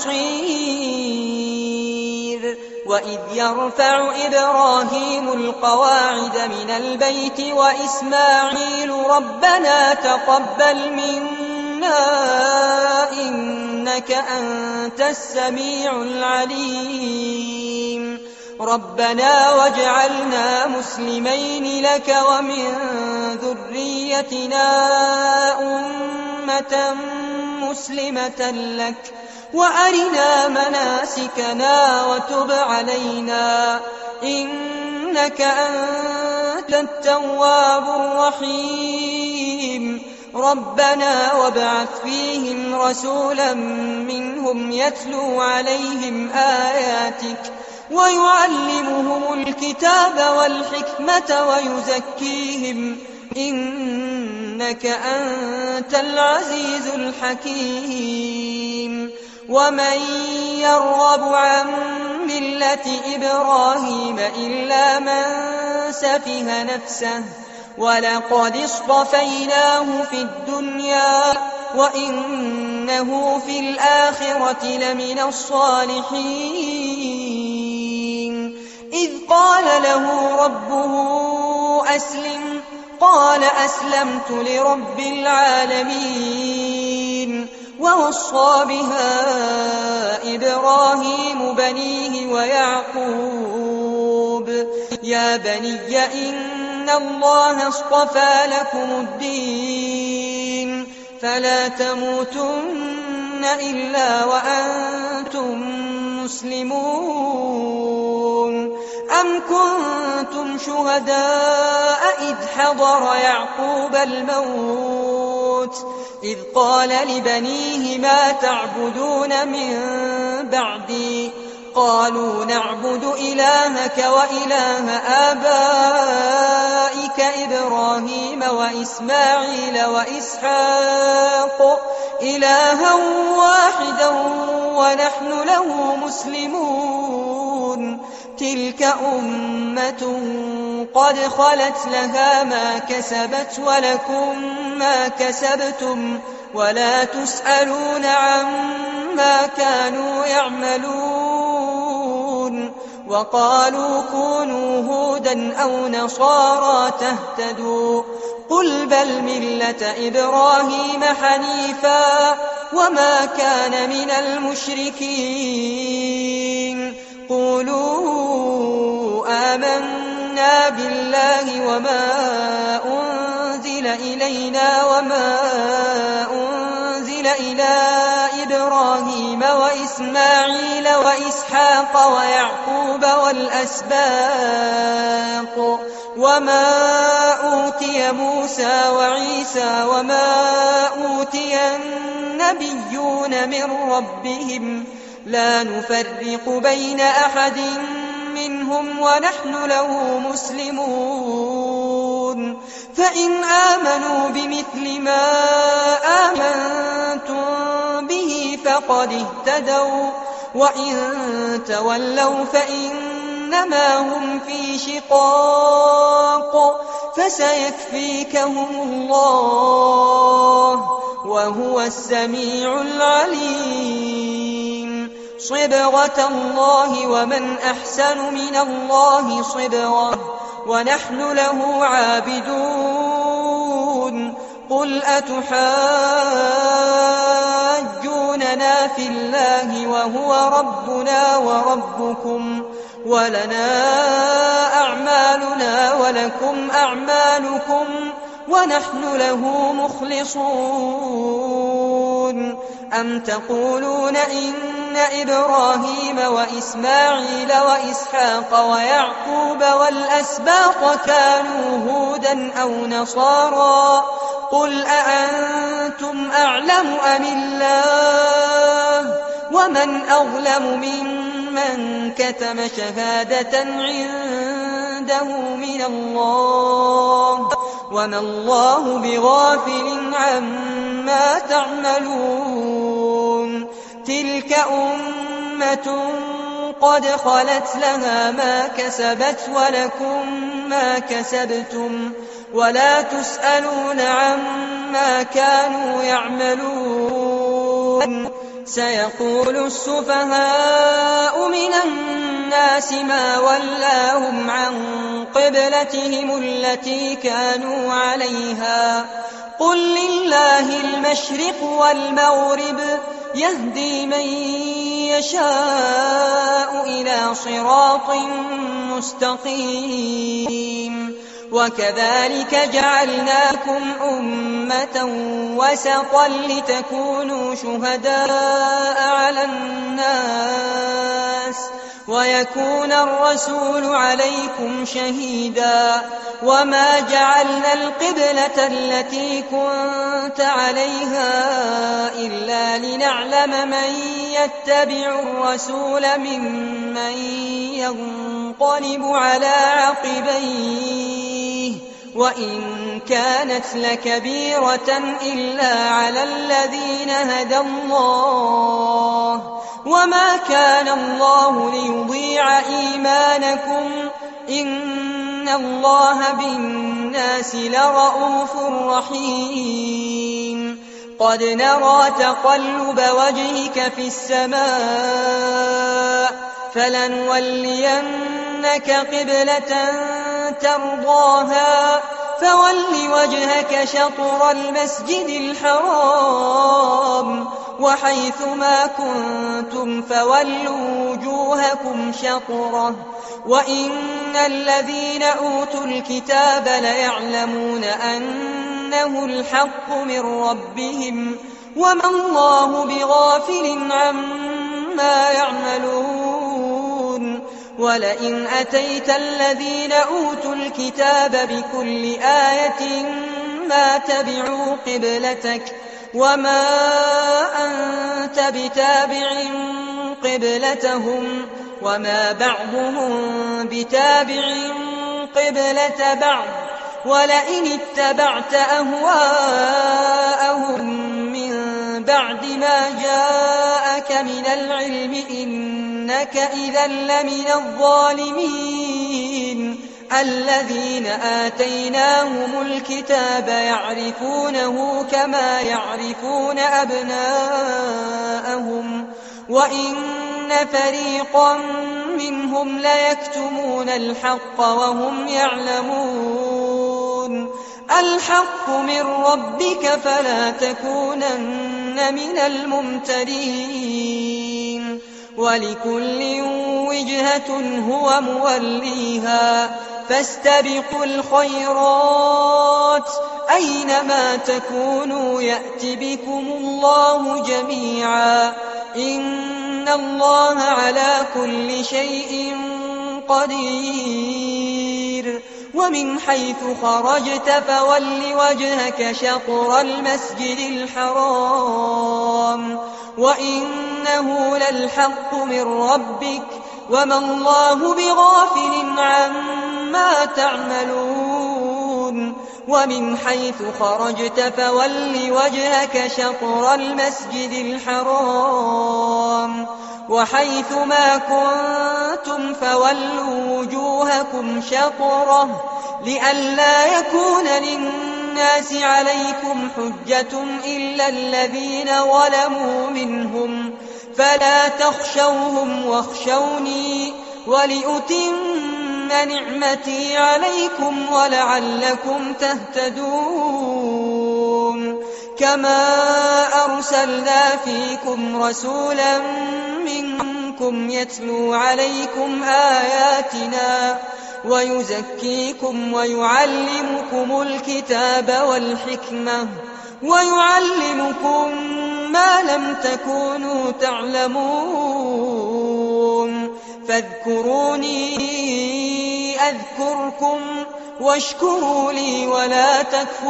المصير وإذ يرفع إبراهيم القواعد من البيت وإسماعيل ربنا تقبل منا إنك أنت السميع العليم ربنا واجعلنا مسلمين لك ومن ذريتنا أمة مسلمة لك وأرنا مناسكنا وتب علينا إنك أنت التواب الرحيم ربنا وابعث فيهم رسولا منهم يتلو عليهم آياتك ويعلمهم الكتاب والحكمة ويزكيهم إنك أنت العزيز الحكيم ومن يرغب عن ملة إبراهيم إلا من سفه نفسه ولقد اصطفيناه في الدنيا وإنه في الآخرة لمن الصالحين إذ قال له ربه أسلم قال أسلمت لرب العالمين ووصى بها إبراهيم بنيه ويعقوب يا بني إن الله اصطفى لكم الدين فلا تموتن إلا وأنتم مسلمون أم كنتم شهداء إذ حضر يعقوب الموت إذ قال لبنيه ما تعبدون من بعدي قالوا نعبد إلهك وإله آبائك إبراهيم وإسماعيل وإسحاق إلها واحدا ونحن له مسلمون تلك أمة قد خلت لها ما كسبت ولكم ما كسبتم ولا تسألون عما كانوا يعملون وقالوا كونوا هودا أو نصارى تهتدوا قل بل ملة إبراهيم حنيفا وما كان من المشركين قولوا آمنا بالله وما أنزل إلينا وما أنزل إلى إبراهيم وإسماعيل وإسحاق ويعقوب والأسباط وما أوتي موسى وعيسى وما أوتي النبيون من ربهم لا نفرق بين أحد منهم ونحن له مسلمون فإن آمنوا بمثل ما آمنتم به فقد اهتدوا وإن تولوا فإنما هم في شقاق فسيكفيكهم الله وهو السميع العليم صبغة الله ومن أحسن من الله صبغة ونحن له عابدون قل أتحاجوننا في الله وهو ربنا وربكم ولنا أعمالنا ولكم أعمالكم ونحن له مخلصون أم تقولون إن إبراهيم وإسماعيل وإسحاق ويعقوب والأسباط كانوا هودا أو نصارى قل أأنتم أعلم أم الله ومن أظلم ممن كتم شهادة عنده من الله وما الله بغافل عما تعملون تلك أمة قد خلت لها ما كسبت ولكم ما كسبتم ولا تسألون عما كانوا يعملون سيقول السفهاء من الناس ما ولاهم عن قبلتهم التي كانوا عليها قل لله المشرق والمغرب يهدي من يشاء إلى صراط مستقيم وكذلك جعلناكم أمة وسطا لتكونوا شهداء على الناس ويكون الرسول عليكم شهيدا وما جعلنا القبلة التي كنت عليها إلا لنعلم من يتبع الرسول ممن ينقلب على عقبيه وإن كانت لكبيرة إلا على الذين هدى الله وما كان الله ليضيع إيمانكم إن الله بالناس لرءوف رحيم قد نرى تقلب وجهك في السماء فلنولينك قبلة ترضاها فول وجهك شطر المسجد الحرام وحيث ما كنتم فولوا وجوهكم شطره وإن الذين أوتوا الكتاب ليعلمون أنه الحق من ربهم وما الله بغافل عما يعملون ولئن أتيت الذين أوتوا الكتاب بكل آية ما تبعوا قبلتك وما أنت بتابع قبلتهم وما بعضهم بتابع قبلة بعض ولئن اتبعت أهواءهم من بعد ما جاءك من العلم إنك إذا لمن الظالمين الذين آتيناهم الكتاب يعرفونه كما يعرفون أبناءهم وإن فريقا منهم ليكتمون الحق وهم يعلمون الحق من ربك فلا تكونن من الممترين ولكل وجهة هو موليها فاستبقوا الخيرات أينما تكونوا يأت بكم الله جميعا إن الله على كل شيء قدير ومن حيث خرجت فول وجهك شطر المسجد الحرام وإنه للحق من ربك وما الله بغافل عما تعملون ومن حيث خرجت فول وجهك شطر المسجد الحرام وحيث ما كنتم فولوا وجوهكم شطره لئلا يكون للناس عليكم حجة إلا الذين ظلموا منهم فلا تخشوهم واخشوني ولأتم نعمتي عليكم ولعلكم تهتدون كما أرسلنا فيكم رسولا منكم يتلو عليكم آياتنا ويزكيكم ويعلمكم الكتاب والحكمة ويعلمكم ما لم تكونوا تعلمون فاذكروني أذكركم واشكروا لي ولا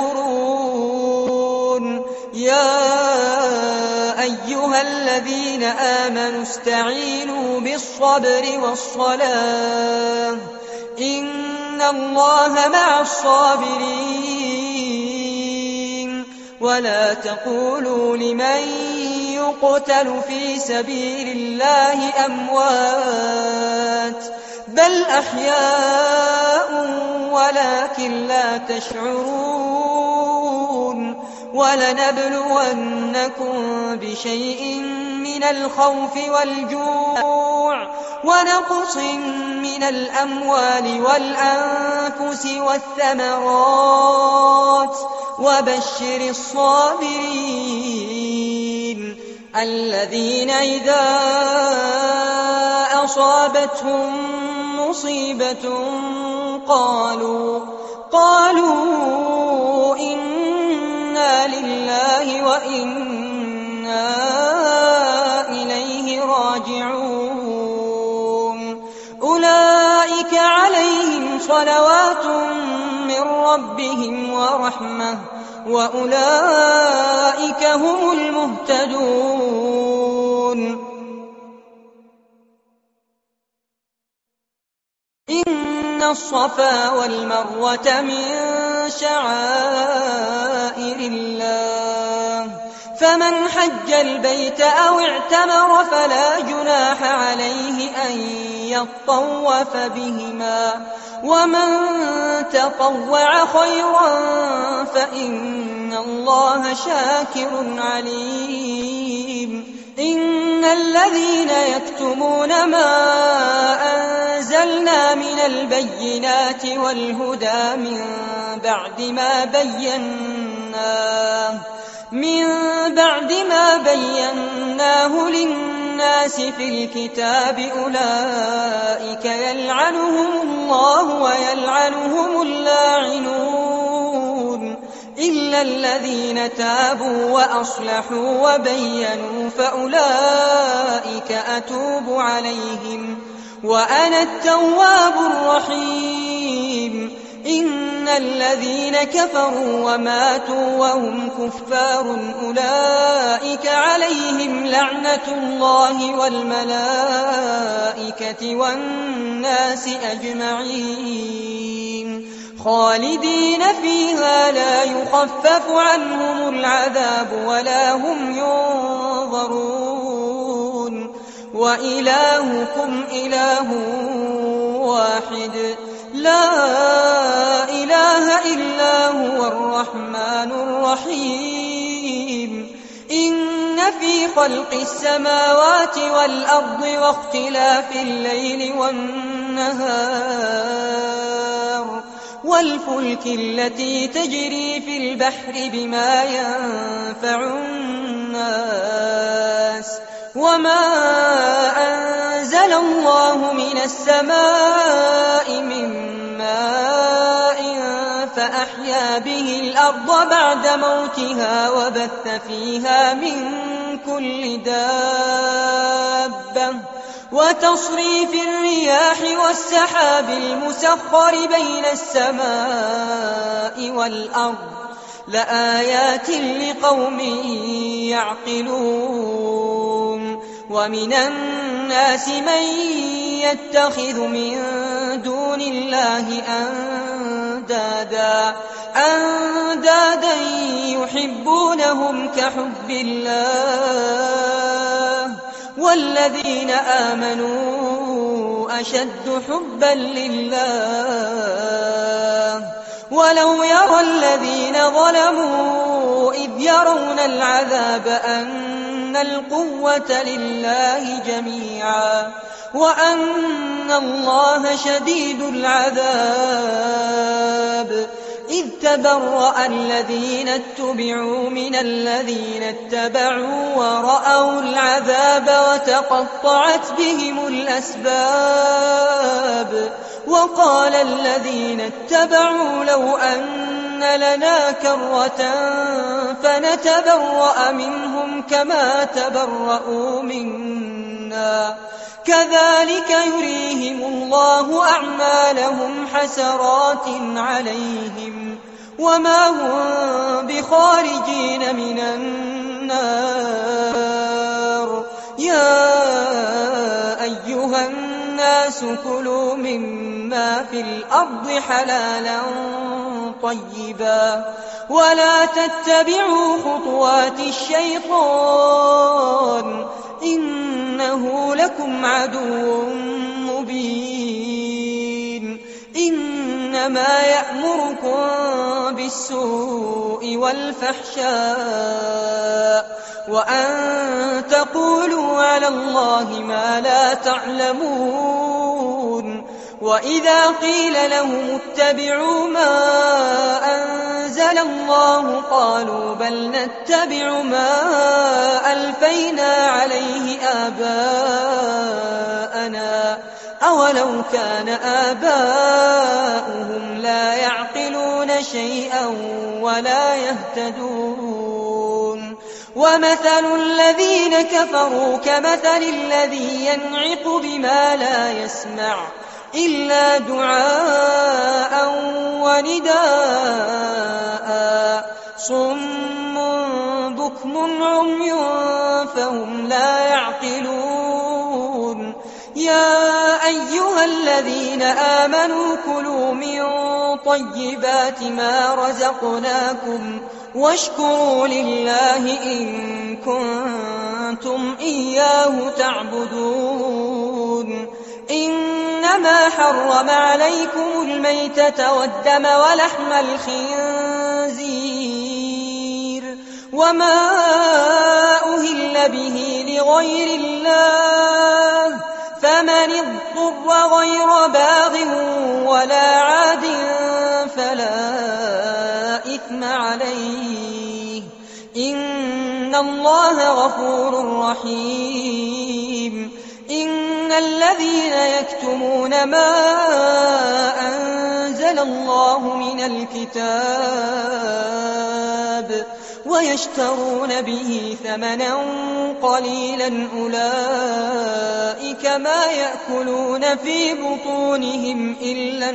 تكفرون يا أيها الذين آمنوا استعينوا بالصبر والصلاة إن الله مع الصابرين ولا تقولوا لمن يقتل في سبيل الله أموات بل أحياء ولكن لا تشعرون ولنبلونكم بشيء من الخوف والجوع ونقص من الأموال والأنفس والثمرات وبشر الصابرين الذين إذا أصابتهم مصيبة قالوا قالوا إنا لله وإنا إليه راجعون أولئك عليهم صلوات من ربهم ورحمة وأولئك هم المهتدون إن الصفا والمروة من شعائر الله فمن حج البيت أو اعتمر فلا جناح عليه أن يطوف بهما ومن تطوع خيرا فإن الله شاكر عليم إن الذين يكتمون ما أنزلنا من البينات والهدى من بعد ما بيناه من بعد ما بيناه للناس في الكتاب أولئك يلعنهم الله ويلعنهم اللاعنون إلا الذين تابوا وأصلحوا وبينوا فأولئك أتوب عليهم وأنا التواب الرحيم إن الذين كفروا وماتوا وهم كفار أولئك عليهم لعنة الله والملائكة والناس أجمعين خالدين فيها لا يخفف عنهم العذاب ولا هم ينظرون وإلهكم إله واحد لا إله إلا هو الرحمن الرحيم إن في خلق السماوات والأرض واختلاف الليل والنهار والفلك التي تجري في البحر بما ينفع الناس وما أنزل الله من السماء من ماء فأحيا به الأرض بعد موتها وبث فيها من كل دابة وتصريف الرياح والسحاب المسخر بين السماء والأرض لآيات لقوم يعقلون ومن الناس من يتخذ من دون الله أندادا أندادا يحبونهم كحب الله والذين آمنوا أشد حبا لله ولو يرى الذين ظلموا إذ يرون العذاب أن القوة لله جميعا وأن الله شديد العذاب إذ تبرأ الذين اتبعوا من الذين اتبعوا ورأوا العذاب وتقطعت بهم الأسباب وقال الذين اتبعوا لو أن لنا كرة فنتبرأ منهم كما تبرأوا منا كذلك يريهم الله أعمالهم حسرات عليهم وما هم بخارجين من النار يا أيها الناس كلوا مما في الأرض حلالا طيبا ولا تتبعوا خطوات الشيطان إنه لكم عدو مبين إنما يأمركم بالسوء والفحشاء وأن تقولوا على الله ما لا تعلمون وإذا قيل لهم اتبعوا ما أنزل الله قالوا بل نتبع ما ألفينا عليه آباءنا أولو كان آباؤهم لا يعقلون شيئا ولا يهتدون ومثل الذين كفروا كمثل الذي ينعق بما لا يسمع إلا دعاء ونداء صم بكم عمي فهم لا يعقلون يا أيها الذين آمنوا كلوا من طيبات ما رزقناكم واشكروا لله إن كنتم إياه تعبدون إنما حرم عليكم الميتة والدم ولحم الخنزير وما أهل به لغير الله فمن اضطر غير باغ ولا عاد فلا إثم عليه إن الله غفور رحيم إن الذين يكتمون ما أنزل الله من الكتاب ويشترون به ثمنا قليلا أولئك ما يأكلون في بطونهم إلا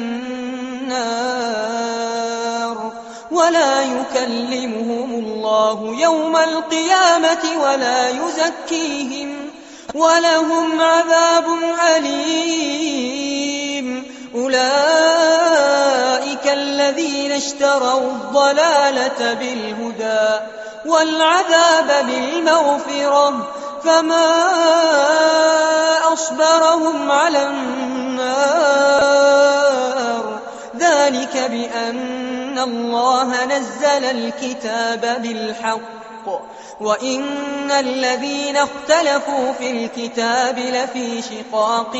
النار ولا يكلمهم الله يوم القيامة ولا يزكيهم ولهم عذاب أليم أولئك الذين اشتروا الضلالة بالهدى والعذاب بالمغفرة فما أصبرهم على النار ذلك بأن الله نزل الكتاب بالحق وإن الذين اختلفوا في الكتاب لفي شقاق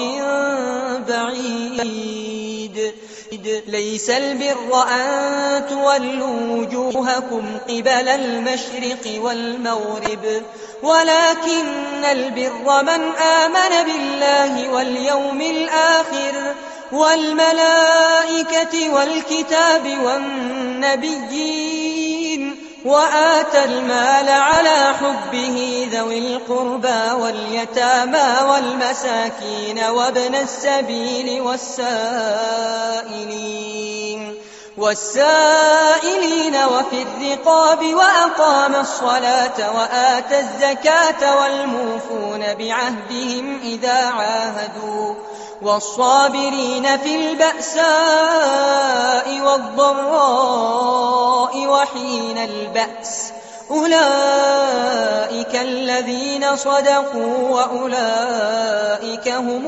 بعيد ليس البر أن تولوا وجوهكم قبل المشرق والمغرب ولكن البر من آمن بالله واليوم الآخر والملائكة والكتاب والنبيين وآتى المال على حبه ذوي القربى واليتامى والمساكين وابن السبيل والسائلين والسائلين وفي الرقاب وأقام الصلاة وآتى الزكاة والموفون بعهدهم إذا عاهدوا والصابرين في البأساء والضراء وحين البأس أولئك الذين صدقوا وأولئك هم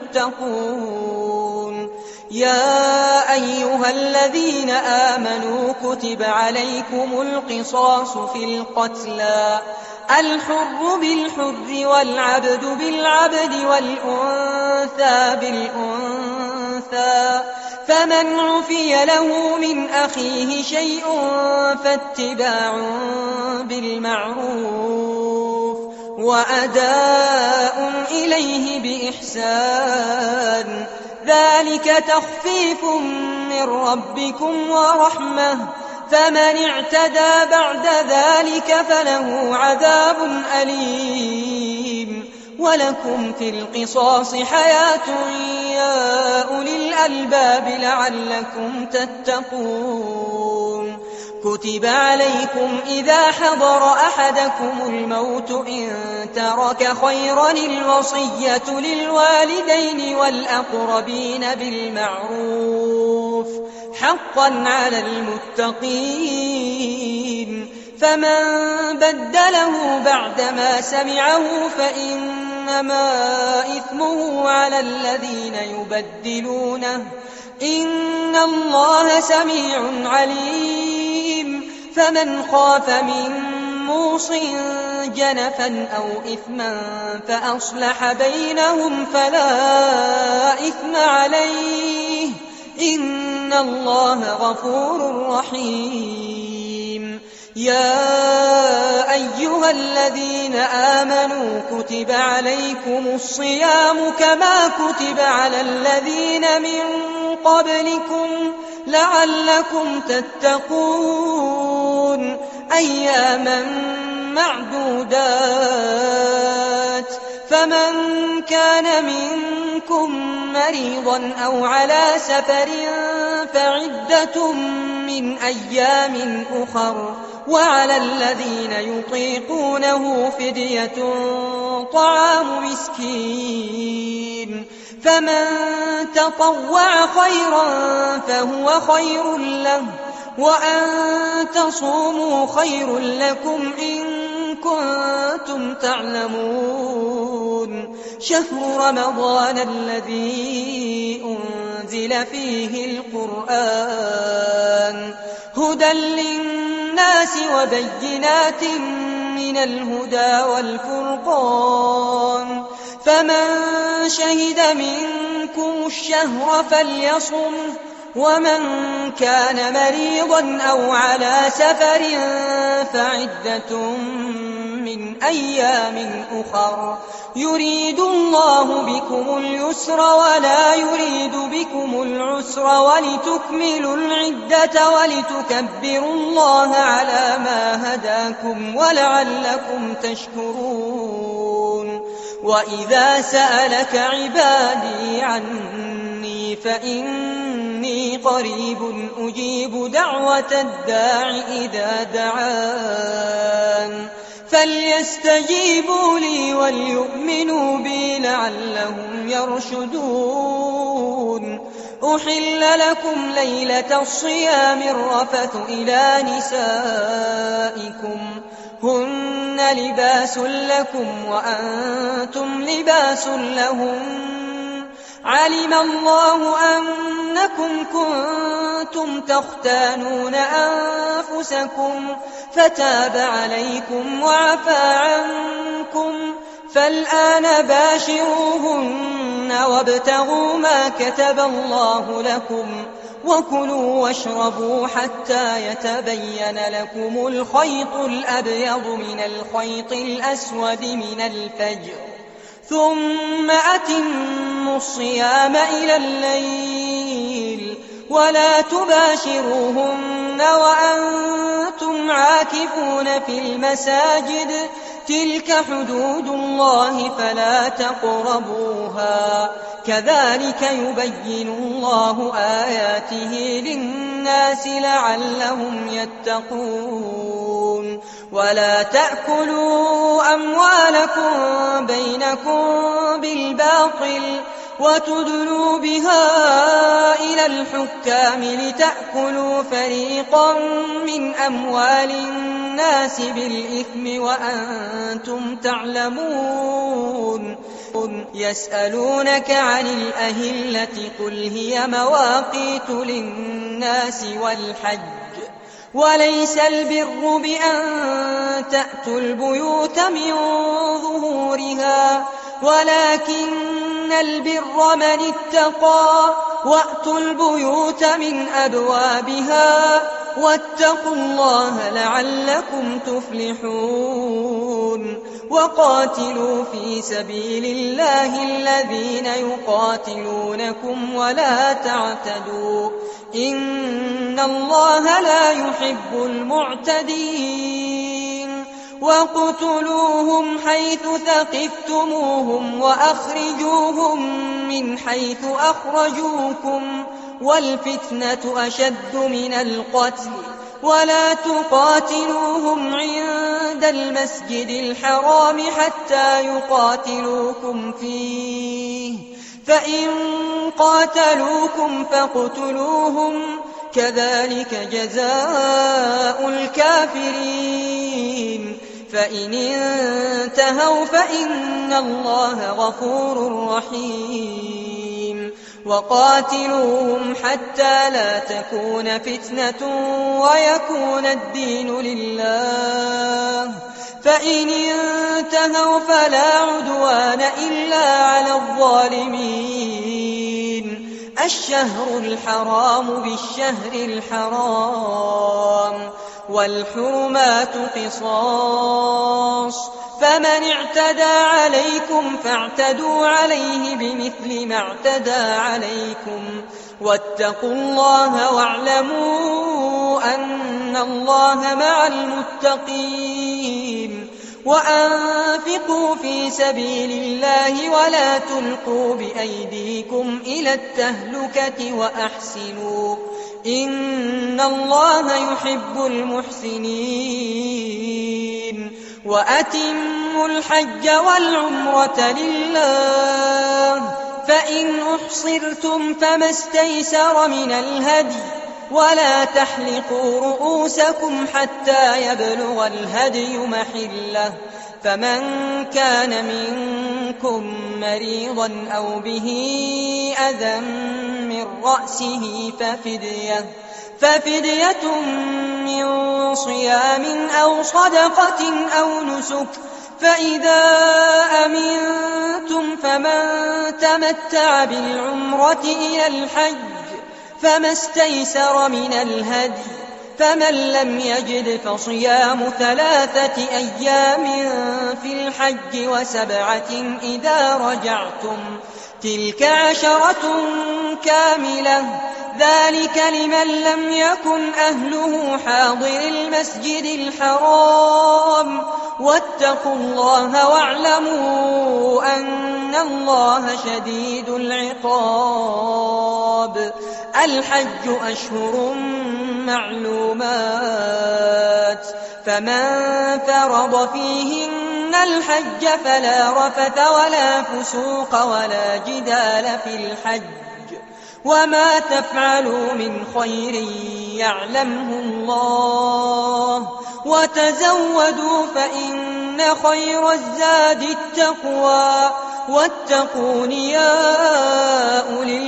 المتقون يا أيها الذين آمنوا كتب عليكم القصاص في القتلى الحر بالحر والعبد بالعبد والأنثى بالأنثى فمن عفي له من أخيه شيء فاتباع بالمعروف وأداء إليه بإحسان ذلك تخفيف من ربكم ورحمة فمن اعتدى بعد ذلك فله عذاب أليم ولكم في القصاص حياة يا أولي الألباب لعلكم تتقون كتب عليكم إذا حضر أحدكم الموت إن ترك خيرا الوصية للوالدين والأقربين بالمعروف حقا على المتقين فمن بدله بعدما سمعه فإنما إثمه على الذين يبدلونه إن الله سميع عليم فمن خاف من موص جنفا أو إثما فأصلح بينهم فلا إثم عليه إن الله غفور رحيم يا أيها الذين آمنوا كتب عليكم الصيام كما كتب على الذين من قبلكم لعلكم تتقون أياما معدودات فمن كان منكم مريضا أو على سفر فعدة من أيام أخر وعلى الذين يطيقونه فدية طعام مسكين فمن تطوع خيرا فهو خير له وأن تصوموا خير لكم إن كنتم تعلمون شهر رمضان الذي أنزل فيه القرآن هدى للناس وبينات من الهدى والفرقان فمن شهد منكم الشهر فليصم ومن كان مريضا أو على سفر فعدة من أيام أخر يريد الله بكم اليسر ولا يريد بكم العسر ولتكملوا العدة ولتكبروا الله على ما هداكم ولعلكم تشكرون وإذا سألك عبادي عني فإني قريب أجيب دعوة الداع إذا دعان فليستجيبوا لي وليؤمنوا بي لعلهم يرشدون أحل لكم ليلة الصيام الرفث إلى نسائكم هن لباس لكم وأنتم لباس لهم علم الله أنكم كنتم تختانون أنفسكم فتاب عليكم وعفى عنكم فالآن باشروهن وابتغوا ما كتب الله لكم وكلوا واشربوا حتى يتبين لكم الخيط الأبيض من الخيط الأسود من الفجر ثم أتموا الصيام إلى الليل ولا تباشروهن وأنتم عاكفون في المساجد تلك حدود الله فلا تقربوها كذلك يبين الله آياته للناس لعلهم يتقون ولا تأكلوا أموالكم بينكم بالباطل وتدلوا بها إلى الحكام لتأكلوا فريقا من أموال الناس بالإثم وأنتم تعلمون يسألونك عن الأهلة قل هي مواقيت للناس والحج وليس البر بأن تأتوا البيوت من ظهورها ولكن البر من اتقى وأتوا البيوت من أبوابها واتقوا الله لعلكم تفلحون وقاتلوا في سبيل الله الذين يقاتلونكم ولا تعتدوا إن الله لا يحب المعتدين وَاقْتُلُوهُمْ حَيْثُ ثَقِفْتُمُوهُمْ وَأَخْرِجُوهُمْ مِنْ حَيْثُ أَخْرَجُوكُمْ وَالْفِتْنَةُ أَشَدُّ مِنَ الْقَتْلِ وَلَا تُقَاتِلُوهُمْ عِندَ الْمَسْجِدِ الْحَرَامِ حَتَّى يُقَاتِلُوكُمْ فِيهِ فَإِنْ قَاتَلُوكُمْ فَاقْتُلُوهُمْ كَذَلِكَ جَزَاءُ الْكَافِرِينَ فَإِنِ انْتَهَوْا فَإِنَّ اللَّهَ غَفُورٌ رَحِيمٌ وَقَاتِلُوهُمْ حَتَّى لَا تَكُونَ فِتْنَةٌ وَيَكُونَ الدِّينُ لِلَّهِ فَإِنِ انْتَهَوْا فَلَا عُدْوَانَ إِلَّا عَلَى الظَّالِمِينَ الشهر الحرام بالشهر الحرام والحرمات قصاص فمن اعتدى عليكم فاعتدوا عليه بمثل ما اعتدى عليكم واتقوا الله واعلموا أن الله مع المتقين وأنفقوا في سبيل الله ولا تلقوا بأيديكم إلى التهلكة وأحسنوا إن الله يحب المحسنين وأتموا الحج والعمرة لله فإن أحصرتم فما استيسر من الهدي ولا تحلقوا رؤوسكم حتى يبلغ الهدي محله فمن كان منكم مريضا أو به أذى من رأسه ففدية ففدية من صيام أو صدقة أو نسك فإذا أمنتم فمن تمتع بالعمرة إلى الحج فما استيسر من الهدي فمن لم يجد فصيام ثلاثة أيام في الحج وسبعة إذا رجعتم تلك عشرة كاملة ذلك لمن لم يكن أهله حاضر المسجد الحرام واتقوا الله واعلموا أن الله شديد العقاب الحج أشهر معلومات فمن فرض فيهن الحج فلا رفث ولا فسوق ولا جدال في الحج وما تفعلوا من خير يعلمه الله وتزودوا فإن خير الزاد التقوى واتقون يا أولي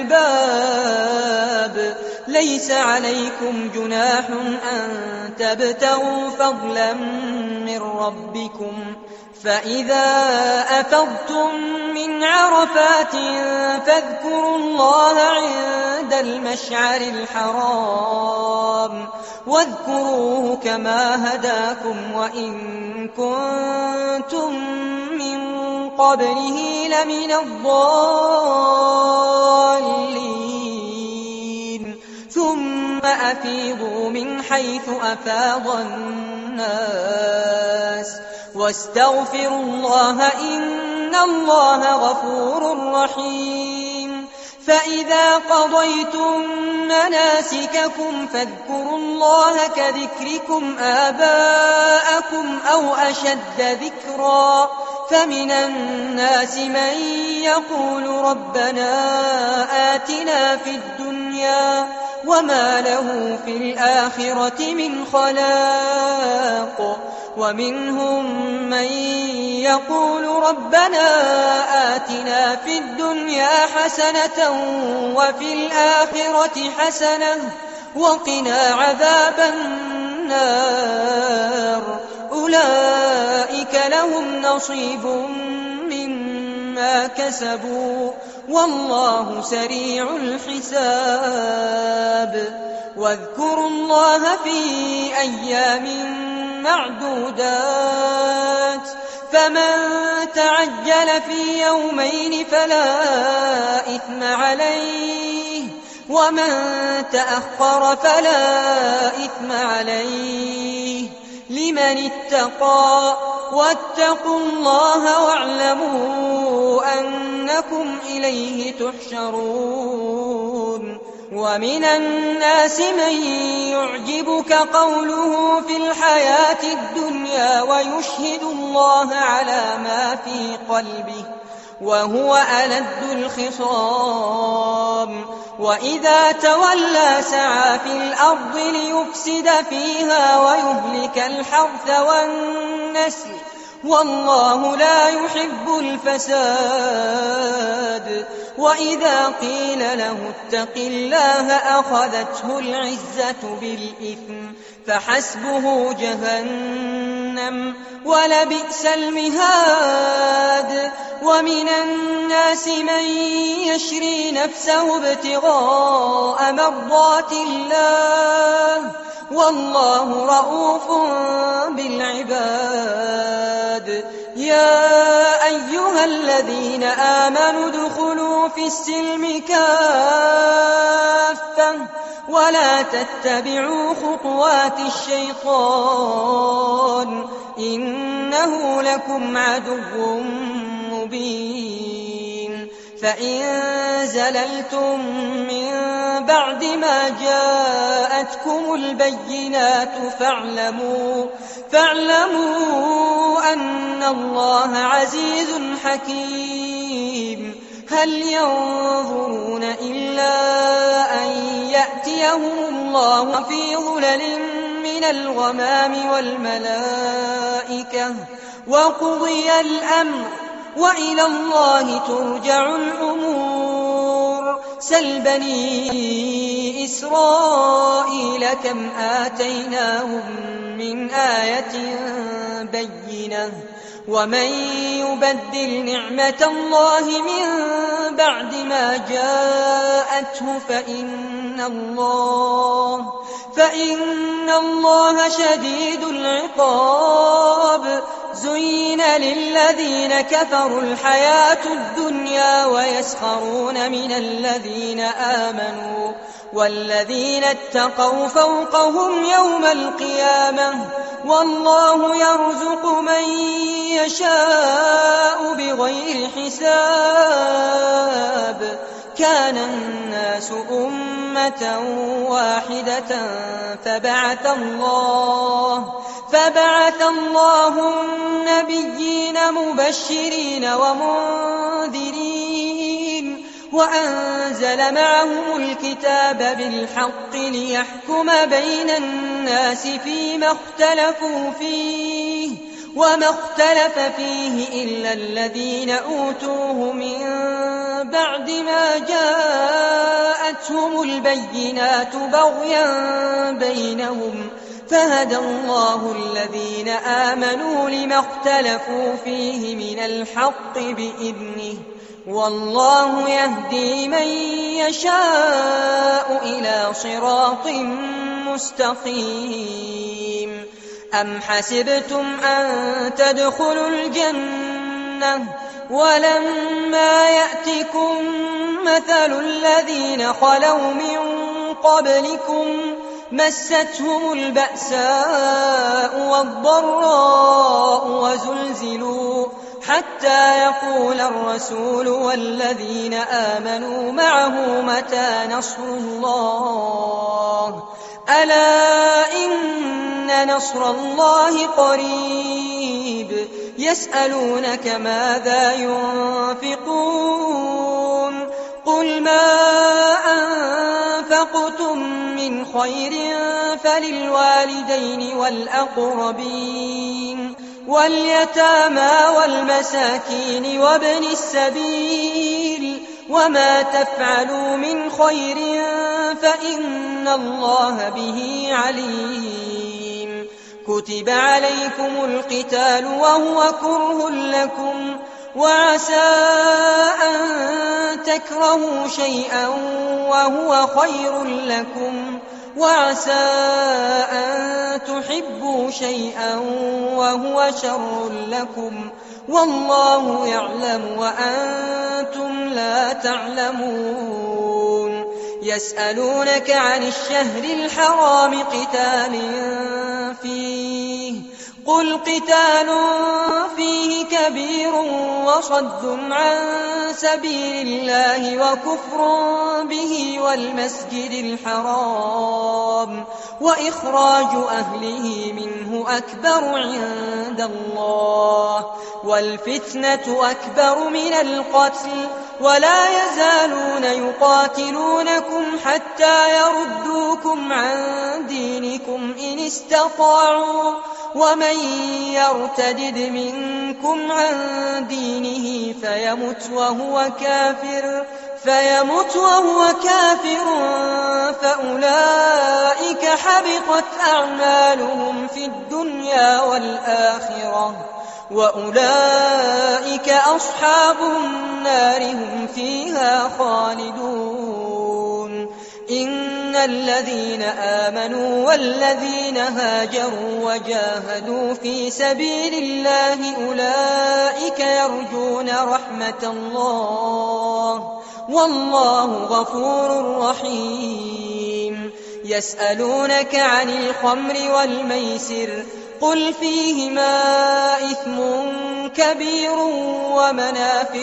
الألباب ليس عليكم جناح أن تبتغوا فضلا من ربكم فإذا أفضتم من عرفات فاذكروا الله عند المشعر الحرام واذكروه كما هداكم وإن كنتم من قبله لمن الضالين ثم أفيضوا من حيث أفاض الناس واستغفروا الله إن الله غفور رحيم فإذا قضيتم مناسككم فاذكروا الله كذكركم آباءكم أو أشد ذكرا فمن الناس من يقول ربنا آتنا في الدنيا وما له في الآخرة من خلاق ومنهم من يقول ربنا آتنا في الدنيا حسنة وفي الآخرة حسنة وقنا عذاب النار أولئك لهم نصيب مما كسبوا والله سريع الحساب واذكروا الله في أيام معدودات فمن تعجل في يومين فلا إثم عليه ومن تأخر فلا إثم عليه لمن اتقى واتقوا الله واعلموا أنكم إليه تحشرون ومن الناس من يعجبك قوله في الحياة الدنيا ويشهد الله على ما في قلبه وهو ألد الخصام وإذا تولى سعى في الأرض ليفسد فيها ويهلك الحرث والنسل والله لا يحب الفساد وإذا قيل له اتق الله أخذته العزة بالإثم فحسبه جهنم ولبئس المهاد ومن الناس من يشري نفسه ابتغاء مرضات الله والله رؤوف بالعباد يا أيها الذين آمنوا ادخلوا في السلم كافة ولا تتبعوا خطوات الشيطان إنه لكم عدو مبين فإن زللتم من بعد ما جاءتكم البينات فاعلموا فاعلموا أن الله عزيز حكيم هل ينظرون إلا أن يأتيهم الله في ظلل من الغمام والملائكة وقضي الأمر وإلى الله ترجع الأمور سل بني إسرائيل كم آتيناهم من آية بينة ومن يبدل نعمة الله من بعد ما جاءته فإن الله فإن الله شديد العقاب زين للذين كفروا الحياة الدنيا ويسخرون من الذين آمنوا والذين اتقوا فوقهم يوم القيامة والله يرزق من يشاء بغير حساب كان الناس أمة واحدة فبعث الله فبعث الله النبيين مبشرين ومنذرين وأنزل معهم الكتاب بالحق ليحكم بين الناس فيما اختلفوا فيه وما اختلف فيه إلا الذين أوتوه من بعد ما جاءتهم البينات بغيا بينهم فهدى الله الذين آمنوا لما اختلفوا فيه من الحق بإذنه والله يهدي من يشاء إلى صراط مستقيم. أم حسبتم أن تدخلوا الجنة ولما يأتكم مثل الذين خلوا من قبلكم مستهم البأساء والضراء وزلزلوا حتى يقول الرسول والذين آمنوا معه متى نصر الله ألا إن نصر الله قريب. يسألونك ماذا ينفقون قل ما أنفقتم من خير فللوالدين والأقربين واليتامى والمساكين وابن السبيل وما تفعلوا من خير فإن الله به عليم. كتب عليكم القتال وهو كره لكم وعسى أن تكرهوا شيئا وهو خير لكم وعسى أن تحبوا شيئا وهو شر لكم والله يعلم وأنتم لا تعلمون. يسألونك عن الشهر الحرام قتال فيه قل قتال فيه كبير وصد عن سبيل الله وكفر به والمسجد الحرام وإخراج أهله منه أكبر عند الله والفتنة أكبر من القتل ولا يزالون يقاتلونكم حتى يردوكم عن دينكم إن استطاعوا ومن يرتدد منكم عن دينه فيمت وهو كافر فيمت وهو كافر فأولئك حبطت أعمالهم في الدنيا والآخرة وأولئك أصحاب النار هم فيها خالدون. إن الذين آمنوا والذين هاجروا وجاهدوا في سبيل الله أولئك يرجون رحمة الله والله غفور رحيم. يسألونك عن الخمر والميسر قل فيهما إثم كبير ومنافع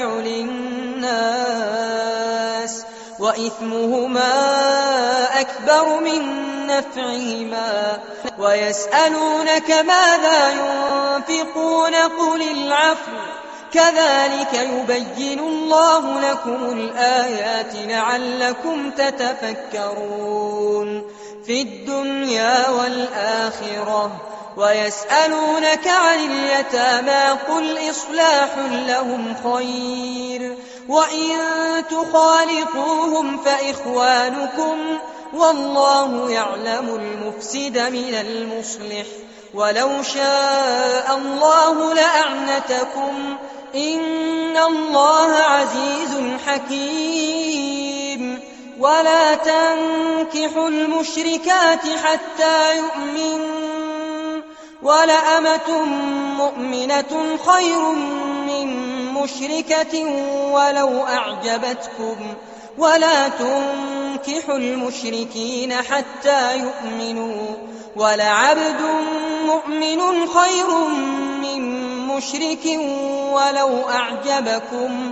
للناس وإثمهما أكبر من نفعهما ويسألونك ماذا ينفقون قل العفو كذلك يبين الله لكم الآيات لعلكم تتفكرون في الدنيا والآخرة. ويسألونك عن اليتامى قل إصلاح لهم خير وإن تخالطوهم فإخوانكم والله يعلم المفسد من المصلح ولو شاء الله لأعنتكم إن الله عزيز حكيم. ولا تنكحوا المشركات حتى يؤمنوا ولأمة مؤمنة خير من مشركة ولو أعجبتكم ولا تنكحوا المشركين حتى يؤمنوا ولعبد مؤمن خير من مشرك ولو أعجبكم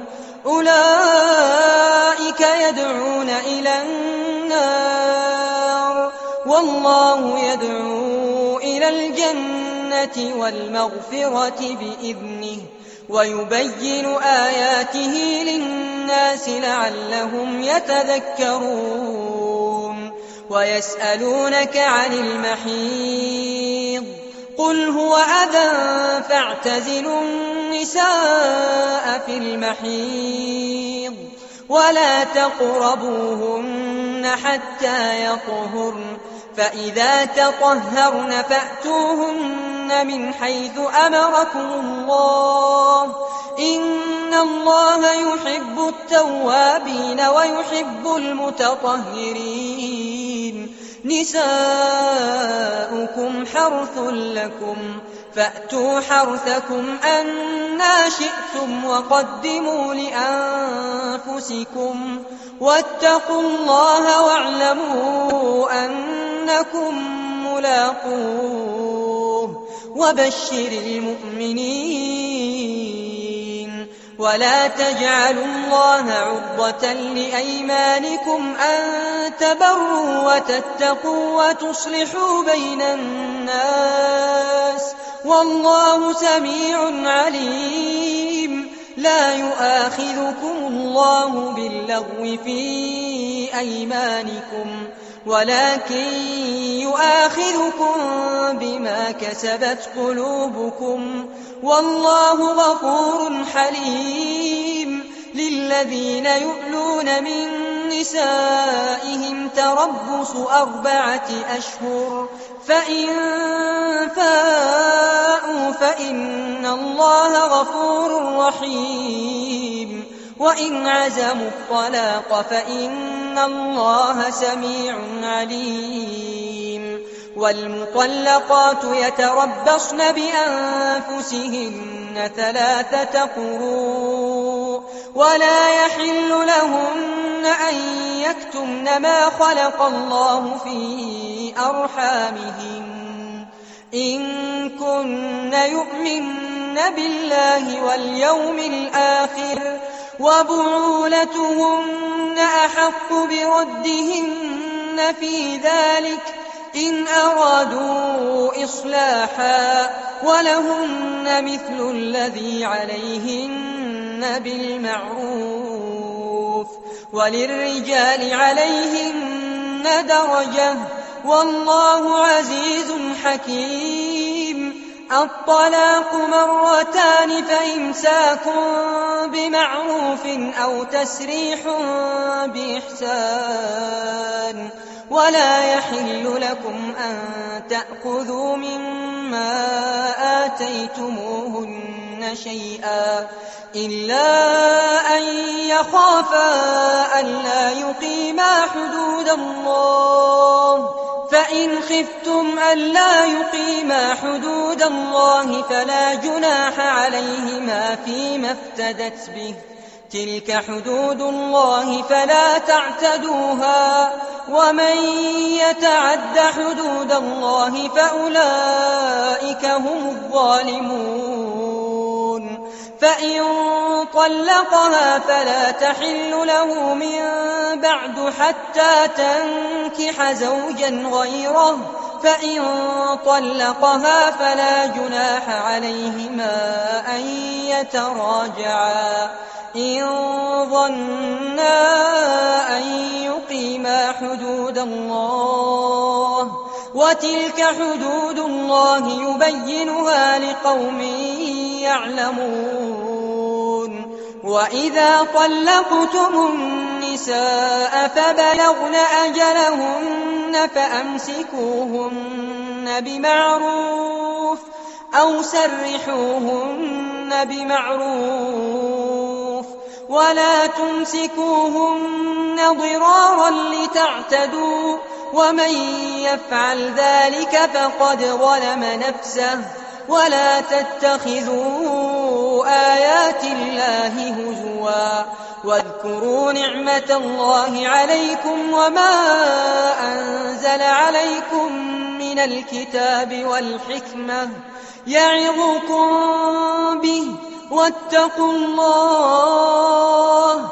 أولئك يدعون إلى النار والله يدعو إلى الجنة والمغفرة بإذنه ويبين آياته للناس لعلهم يتذكرون ويسألونك عن المحيض قل هو أذى فاعتزلوا النساء في المحيض ولا تقربوهن حتى يطهرن فإذا تطهرن فأتوهن من حيث أمركم الله إن الله يحب التوابين ويحب المتطهرين نساؤكم حرث لكم فأتوا حرثكم أنى شئتم وقدموا لأنفسكم واتقوا الله واعلموا أنكم ملاقوه وبشر المؤمنين ولا تجعلوا الله عرضة لأيمانكم أن تبروا وتتقوا وتصلحوا بين الناس والله سميع عليم لا يؤاخذكم الله باللغو في أيمانكم ولكن يؤاخذكم بما كسبت قلوبكم والله غفور حليم للذين يؤلون من نسائهم تربص أربعة أشهر فإن فاءوا فإن الله غفور رحيم وإن عزموا الطلاق فإن الله سميع عليم والمطلقات يتربصن بأنفسهن ثلاثة قروء ولا يحل لهن أن يكتمن ما خلق الله في أرحامهن إن كن يؤمن بالله واليوم الآخر وبعولتهن أحق بردهن في ذلك إن أرادوا إصلاحا ولهن مثل الذي عليهن بالمعروف وللرجال عليهن درجة والله عزيز حكيم الطلاق مرتان فإمساك بمعروف أو تسريح بإحسان ولا يحل لكم أن تأخذوا مما آتيتموهن شيئا إلا أن يخافا ألا يقيما حدود الله فإن خفتم ألا يقيما حدود الله فلا جناح عليهما فيما افتدت به تلك حدود الله فلا تعتدوها ومن يتعد حدود الله فأولئك هم الظالمون فإن طلقها فلا تحل له من بعد حتى تنكح زوجا غيره فإن طلقها فلا جناح عليهما أن يتراجعا إن ظنا أن يقيما حدود الله وتلك حدود الله يبينها لقوم يعلمون وإذا طلقتم النساء فبلغن أجلهن فأمسكوهن بمعروف أو سرحوهن بمعروف ولا تمسكوهن ضرارا لتعتدوا ومن يفعل ذلك فقد ظلم نفسه ولا تتخذوا آيات الله هزوا واذكروا نعمة الله عليكم وما أنزل عليكم من الكتاب والحكمة يعظكم به واتقوا الله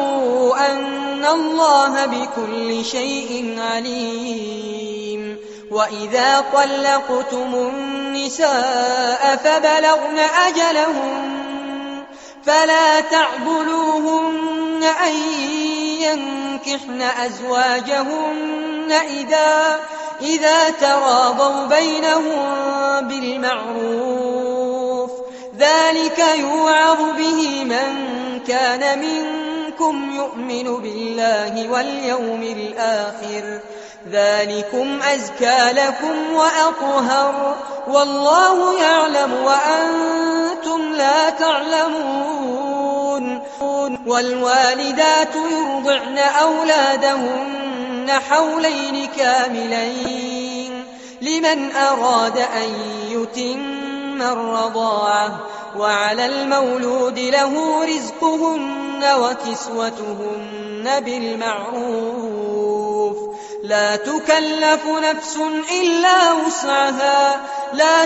واعلموا أن الله بكل شيء عليم وإذا طلقتم النساء فبلغن أجلهن فلا تعضلوهن أن ينكحن أزواجهن إذا, إذا تراضوا بينهم بالمعروف، ذلك يوعظ به من كان منكم يؤمن بالله واليوم الآخر، ذلكم أزكى لكم وأطهر، والله يعلم وأنتم لا تعلمون. والوالدات يرضعن أولادهن حولين كاملين لمن أراد أن يتم الرضاعة، وعلى المولود له رزقهن وكسوتهن بالمعروف، لا تكلف نفس إلا وسعها، لا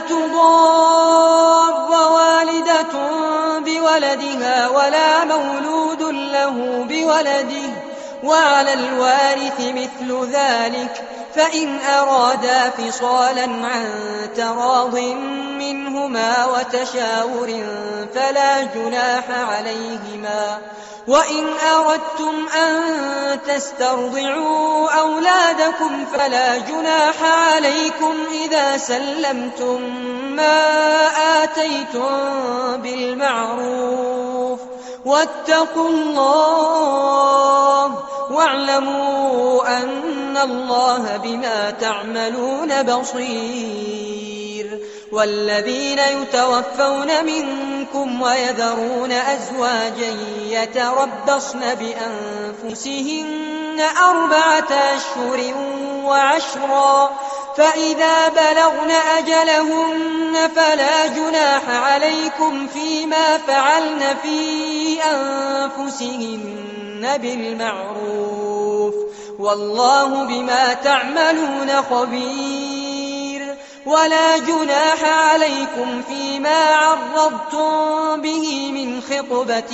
تضار والدة بولدها ولا مولود له بولده، وعلى الوارث مثل ذلك، فإن أرادا فصالا عن تراض منهما وتشاور فلا جناح عليهما. وإن أردتم أن تسترضعوا أولادكم فلا جناح عليكم إذا سلمتم ما آتيتم بالمعروف، واتقوا الله واعلموا أن الله بما تعملون بصير. والذين يتوفون منكم ويذرون أزواجا يتربصن بأنفسهن أربعة أشهر وعشرا، فإذا بلغن أجلهن فلا جناح عليكم فيما فعلن في أنفسهن بالمعروف، والله بما تعملون خبير. ولا جناح عليكم فيما عرضتم به من خطبة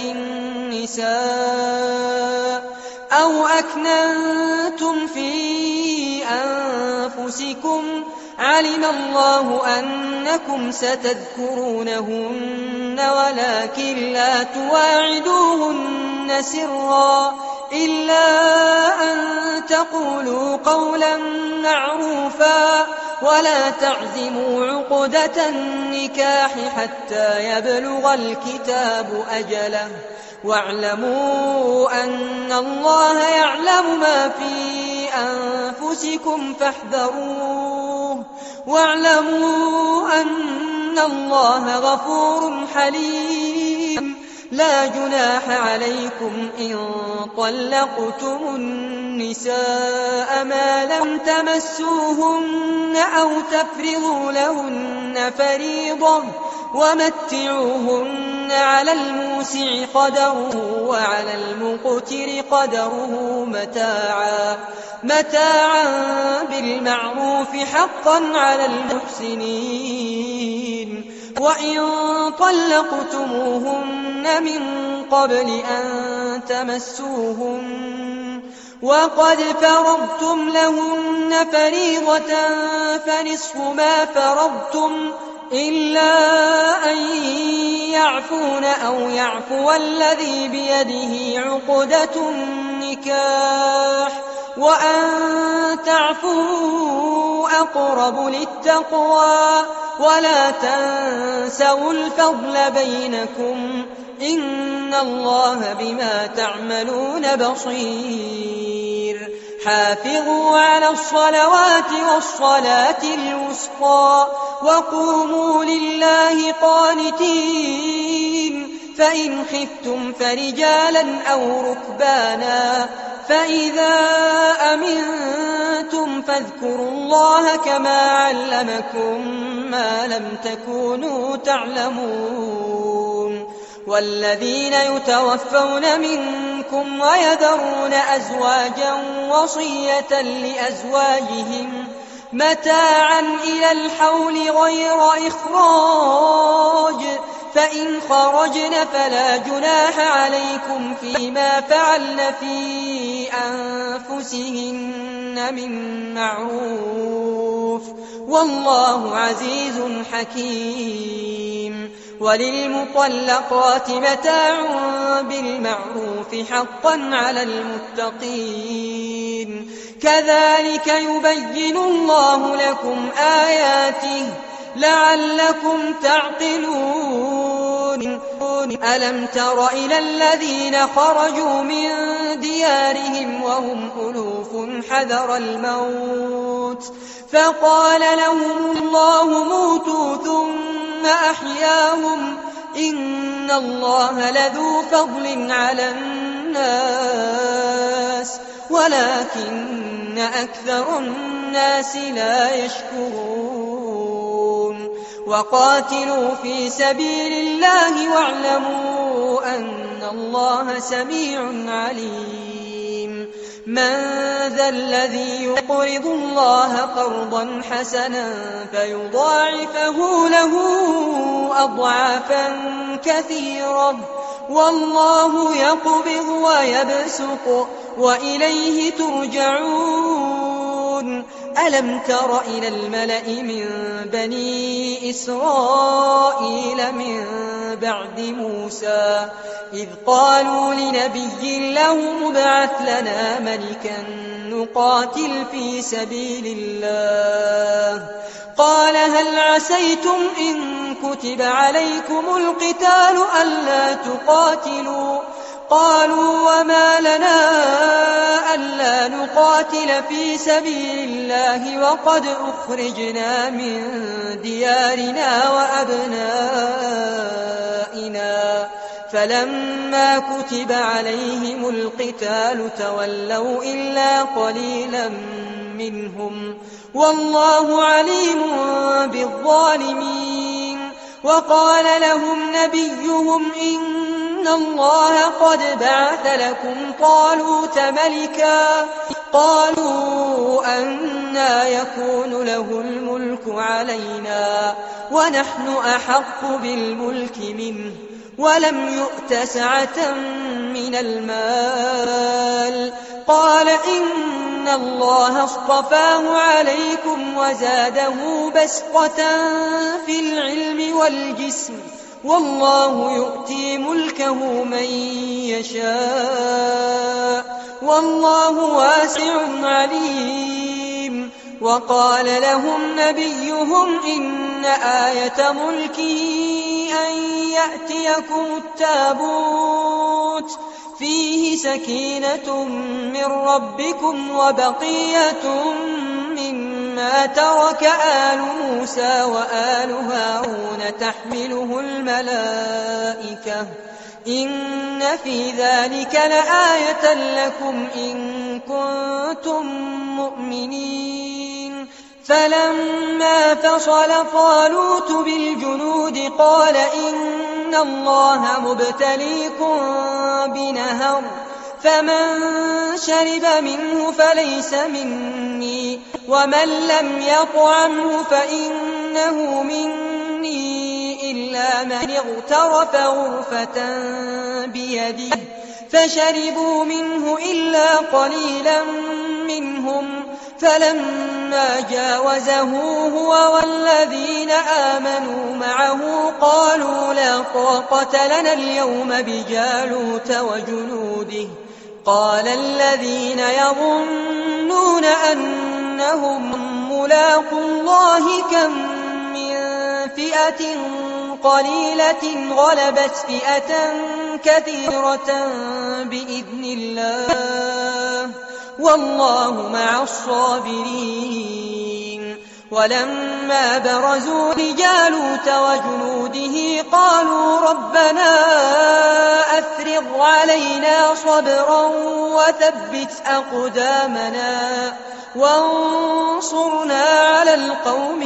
النساء أو أكننتم في أنفسكم، علم الله أنكم ستذكرونهن ولكن لا تواعدوهن سرا إلا أن تقولوا قولا معروفا، ولا تعزموا عقدة النكاح حتى يبلغ الكتاب أجله، واعلموا أن الله يعلم ما في أنفسكم فاحذروه، واعلموا أن الله غفور حليم. لا جناح عليكم إن طلقتم النساء ما لم تمسوهن أو تفرضوا لهن فريضة، ومتعوهن على الموسع قدره وعلى المقتر قدره متاعا متاعا بالمعروف حقا على المحسنين. وإن طلقتموهن من قبل أن تمسوهن وقد فرضتم لهن فريضة فنصف ما فرضتم إلا أن يعفون أو يعفو الذي بيده عقدة النكاح، وأن تعفوا أقرب للتقوى، ولا تنسوا الفضل بينكم، إن الله بما تعملون بصير. حافظوا على الصلوات والصلاة الوسطى وقوموا لله قانتين، فإن خفتم فرجالا أو ركبانا، فإذا أمنتم فاذكروا الله كما علمكم ما لم تكونوا تعلمون. والذين يتوفون منكم ويذرون أزواجا وصية لأزواجهم متاعا إلى الحول غير إخراج، فإن خرجن فلا جناح عليكم فيما فعلن في أنفسهن من معروف، والله عزيز حكيم. وللمطلقات متاع بالمعروف حقا على المتقين كذلك يبين الله لكم آياته لعلكم تعقلون. ألم تر إلى الذين خرجوا من ديارهم وهم ألوف حذر الموت فقال لهم الله موتوا ثم أحياهم إن الله لذو فضل على الناس ولكن أكثر الناس لا يشكرون. وقاتلوا في سبيل الله واعلموا أن الله سميع عليم. من ذا الذي يقرض الله قرضا حسنا فيضاعفه له أضعافا كثيرة والله يقبض ويبسط وإليه ترجعون. ألم تر إلى الملأ من بني إسرائيل من بعد موسى إذ قالوا لنبي له مبعث لنا ملكا نقاتل في سبيل الله قال هل عسيتم إن كتب عليكم القتال ألا تقاتلوا قالوا وما لنا ألا نقاتل في سبيل الله وقد أخرجنا من ديارنا وأبنائنا فلما كتب عليهم القتال تولوا إلا قليلا منهم والله عليم بالظالمين. وقال لهم نبيهم إن الله قد بعث لكم طالوت ملكا قالوا أنى يكون له الملك علينا ونحن أحق بالملك منه ولم يؤت سعة من المال قال إن الله اصطفاه عليكم وزاده بسطة في العلم والجسم والله يؤتي ملكه من يشاء والله واسع عليم. وقال لهم نبيهم إن آية ملكه أن يأتيكم التابوت فيه سكينة من ربكم وبقية مما ترك آل موسى وآل هارون تحمله الملائكة إن في ذلك لآية لكم إن كنتم مؤمنين. فلما فصل طالوت بالجنود قال إن الله مبتليكم بنهر فمن شرب منه فليس مني ومن لم يطعمه فإنه مني إلا من اغترف غرفة بيده فشربوا منه إلا قليلا منهم فلما جاوزه هو والذين آمنوا معه قالوا لا طاقة لنا اليوم بجالوت وجنوده قال الذين يظنون أنهم ملاقو الله كم من فئة قليلة غلبت فئة كثيرة بإذن الله والله مع الصابرين. ولما برزوا لجالوت وجنوده قالوا ربنا أفرغ علينا صبرا وثبت أقدامنا وانصرنا على القوم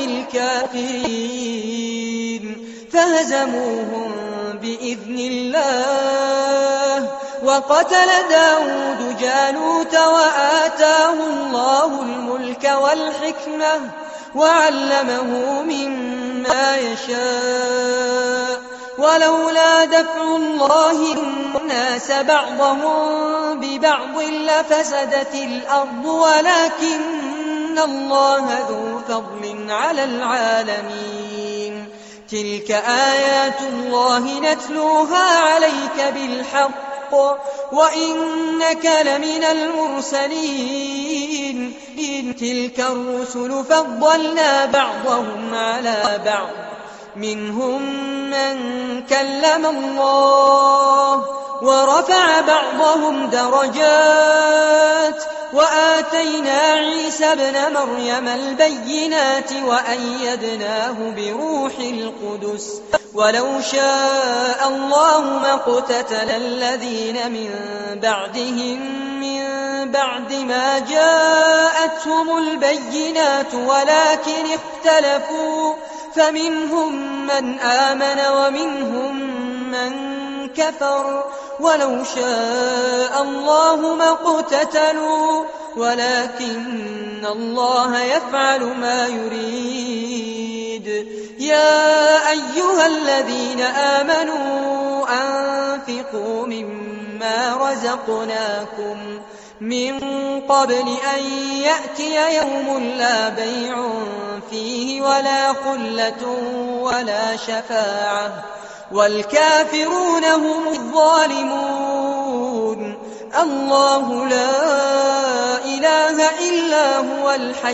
الكافرين فهزموهم بإذن الله. وقتل داود جالوت وآتاه الله الملك والحكمة وعلمه مما يشاء ولولا دفع الله الناس بعضهم ببعض لفسدت الأرض ولكن إن الله ذو فضل على العالمين. تلك آيات الله نتلوها عليك بالحق وإنك لمن المرسلين. إن تلك الرسل فضلنا بعضهم على بعض منهم من كلم الله ورفع بعضهم درجات وآتينا عيسى ابن مريم البينات وأيدناه بروح القدس ولو شاء الله ما اقتتل الذين من بعدهم من بعد ما جاءتهم البينات ولكن اختلفوا فمنهم من آمن ومنهم من كفر ولو شاء الله ما اقتتلوا ولكن الله يفعل ما يريد. يا أيها الذين آمنوا أنفقوا مما رزقناكم من قبل أن يأتي يوم لا بيع فيه ولا خلة ولا شفاعة والكافرون هم الظالمون. الله لا إله إلا هو الحي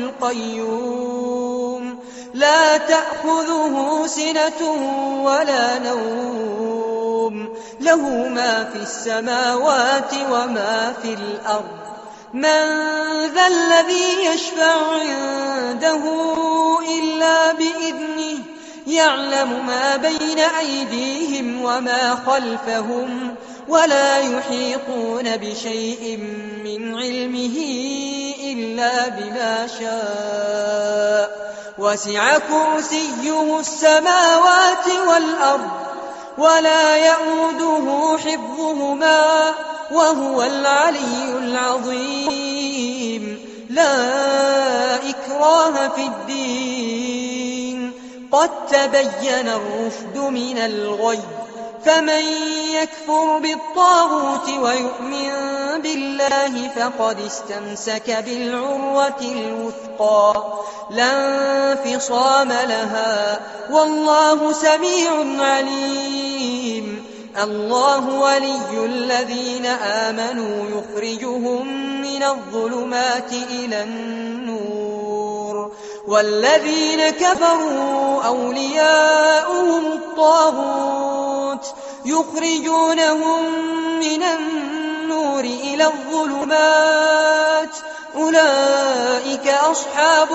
القيوم لا تأخذه سنة ولا نوم له ما في السماوات وما في الأرض. من ذا الذي يشفع عنده إلا بإذنه يعلم ما بين أيديهم وما خلفهم ولا يحيطون بشيء من علمه إلا بما شاء وسع كرسيه السماوات والأرض ولا يؤوده حفظهما وهو العلي العظيم. لا إكراه في الدين قد تبين الرشد من الغي فمن يكفر بالطاغوت ويؤمن بالله فقد استمسك بالعروة الوثقى لا انفصام لها والله سميع عليم. الله ولي الذين آمنوا يخرجهم من الظلمات إلى النور والذين كفروا أولياؤهم الطاغوت يخرجونهم من النور إلى الظلمات أولئك أصحاب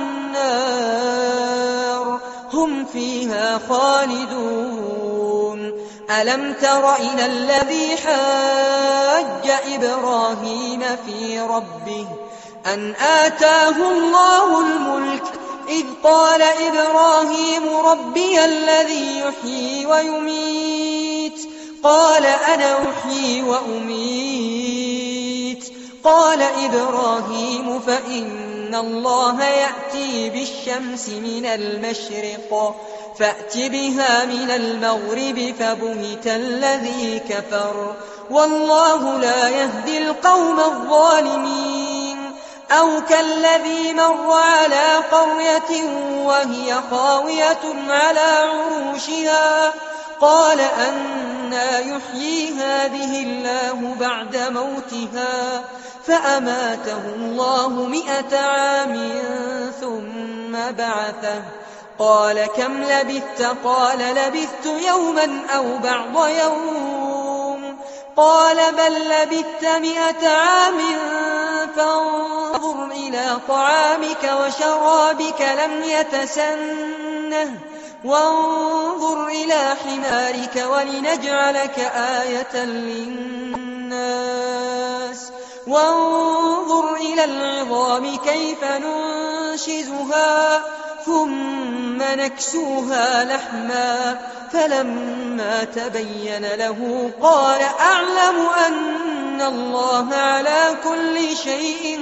النار هم فيها خالدون. ألم تر إلى الذي حاج إبراهيم في ربه أن آتاه الله الملك إذ قال إبراهيم ربي الذي يحيي ويميت قال أنا أحيي وأميت قال إبراهيم فإن الله يأتي بالشمس من المشرق فأت بها من المغرب فبهت الذي كفر والله لا يهدي القوم الظالمين. أو كالذي مر على قرية وهي خاوية على عروشها قال أنى يحيي هذه الله بعد موتها فأماته الله مئة عام ثم بعثه قال كم لبثت قال لبثت يوما أو بعض يوم قال بل لبثت مئة عام فانظر إلى طعامك وشرابك لم يتسنه وانظر إلى حمارك ولنجعلك آية للناس وانظر إلى العظام كيف ننشزها ثم نكسوها لحما فلما تبين له قال أعلم أن الله على كل شيء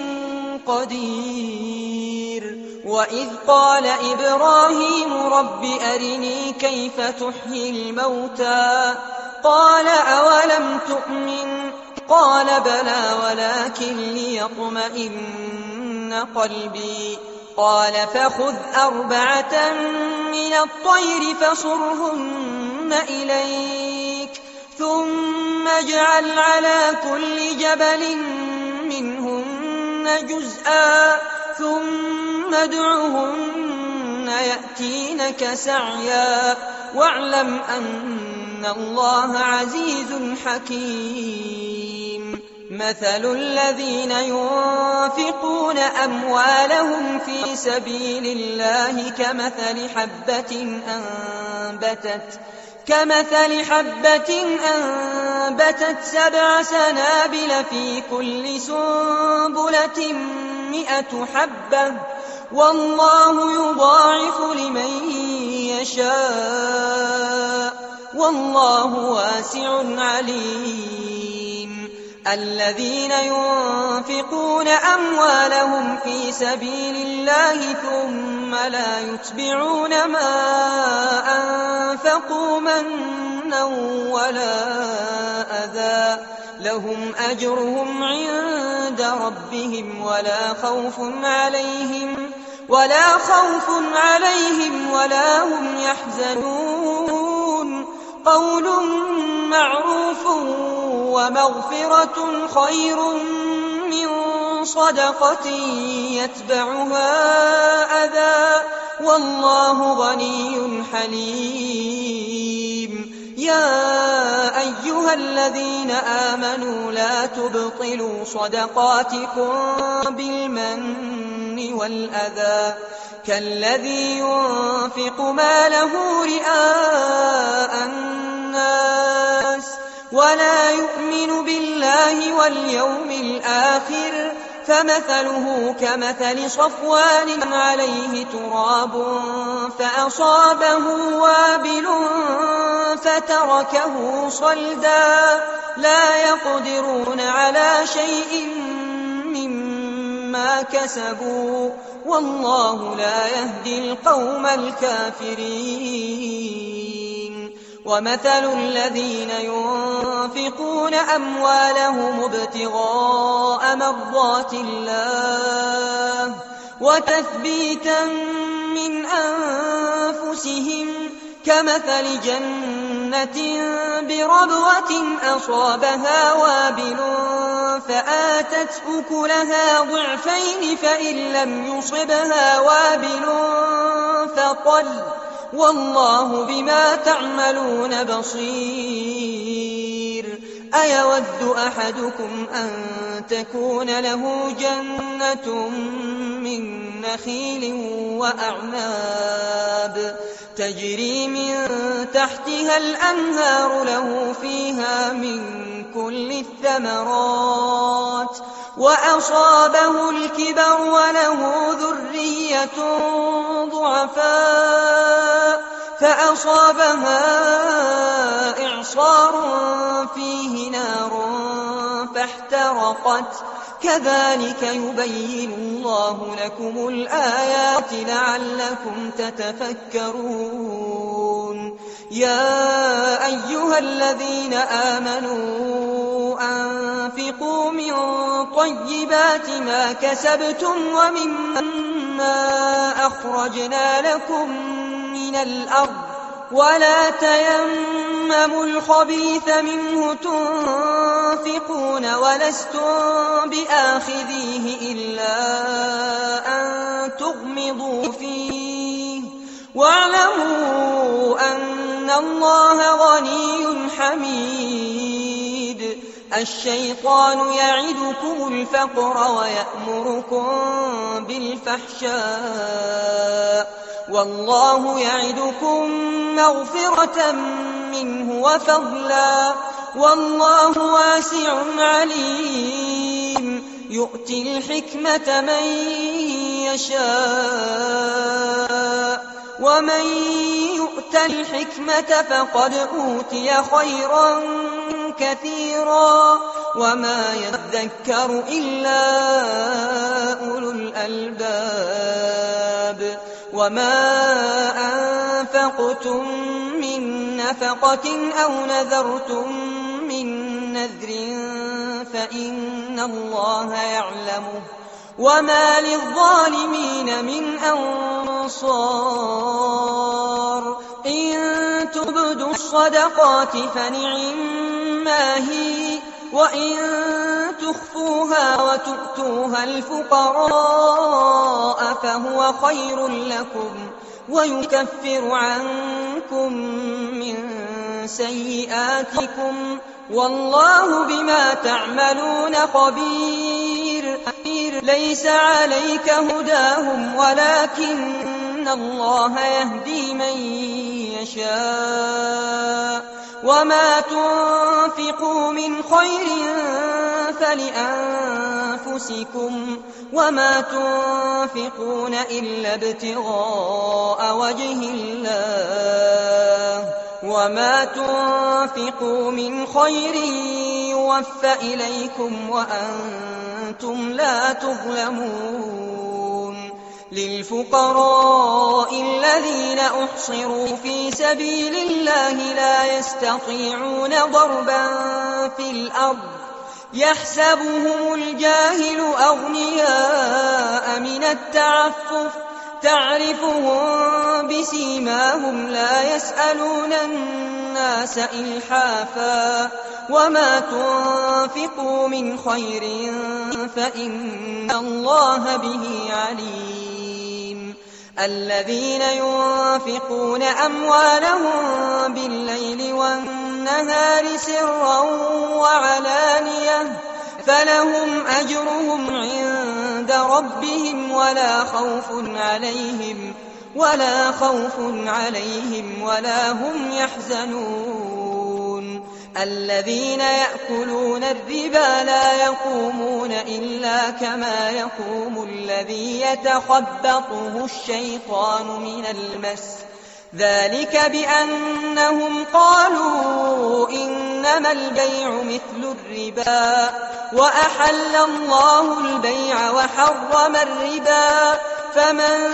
قدير. وإذ قال إبراهيم رب أرني كيف تحيي الموتى قال أولم تؤمن قال بلى ولكن ليطمئن قلبي. قال فخذ أربعة من الطير فصرهن إليك ثم اجعل على كل جبل منهن جزءا ثم ادعهن يأتينك سعيا واعلم أن الله عزيز حكيم. مثل الذين ينفقون أموالهم في سبيل الله كمثل حبة أنبتت كمثل حبة أنبتت سبع سنابل في كل سنبلة مئة حبة والله يضاعف لمن يشاء والله واسع عليم. الذين ينفقون أموالهم في سبيل الله ثم لا يتبعون ما أنفقوا منا ولا أذى لهم أجرهم عند ربهم ولا خوف عليهم ولا خوف عليهم ولا هم يحزنون. قول معروف ومغفرة خير من صدقة يتبعها أذى والله غني حليم. يا أيها الذين آمنوا لا تبطلوا صدقاتكم بالمن والأذى كالذي ينفق ماله رئاء الناس ولا يؤمن بالله واليوم الآخر فمثله كمثل صفوان عليه تراب فأصابه وابل فتركه صلدا لا يقدرون على شيء مما كسبوا والله لا يهدي القوم الكافرين. ومثل الذين ينفقون أموالهم ابتغاء مرضات الله وتثبيتا من أنفسهم كمثل جنة بربوة أصابها وابل فآتت أكلها ضعفين فإن لم يصبها وابل فطل والله بما تعملون بصير. أيود أحدكم أن تكون له جنة من نخيل وأعناب تجري من تحتها الأنهار له فيها من كل الثمرات وأصابه الكبر وله ذرية ضعفاء فأصابها إعصار فيه نار فاحترقت كذلك يبين الله لكم الآيات لعلكم تتفكرون. يا أيها الذين آمنوا أنفقوا من طيبات ما كسبتم ومما أخرجنا لكم من الأرض ولا تيمموا الخبيث منه تنفقون ولستم بآخذيه إلا أن تغمضوا فيه واعلموا أن الله غني حميد. الشيطان يعدكم الفقر ويأمركم بالفحشاء والله يعدكم مغفرة منه وفضلا والله واسع عليم. يؤتي الحكمة من يشاء ومن يؤت الحكمة فقد أوتي خيرا كثيرا وما يذكر إلا أولو الألباب. وما أنفقتم من نفقة أو نذرتم من نذر فإن الله يعلمه وما للظالمين من أنصار إن تبدوا الصدقات فنعما هي وإن تخفوها وتؤتوها الفقراء فهو خير لكم ويكفر عنكم من سيئاتكم والله بما تعملون خبير ليس عليك هداهم ولكن الله يهدي من يشاء وما تنفقوا من خير فلأنفسكم وما تنفقون إلا ابتغاء وجه الله وما تنفقوا من خير يوفى إليكم وأنتم لا تظلمون للفقراء الذين أحصروا في سبيل الله لا يستطيعون ضربا في الأرض يحسبهم الجاهل أغنياء من التعفف تعرفهم بسيماهم لا يسألون الناس إلحافا وما تنفقوا من خير فإن الله به عليم الذين ينفقون أموالهم بالليل والنهار سرا وعلانية فلهم أجرهم عند ربهم ولا خوف عليهم ولا خوف عليهم ولا هم يحزنون الذين يأكلون الربا لا يقومون إلا كما يقوم الذي يتخبطه الشيطان من المس ذلك بأنهم قالوا إنما البيع مثل الربا وأحل الله البيع وحرم الربا فمن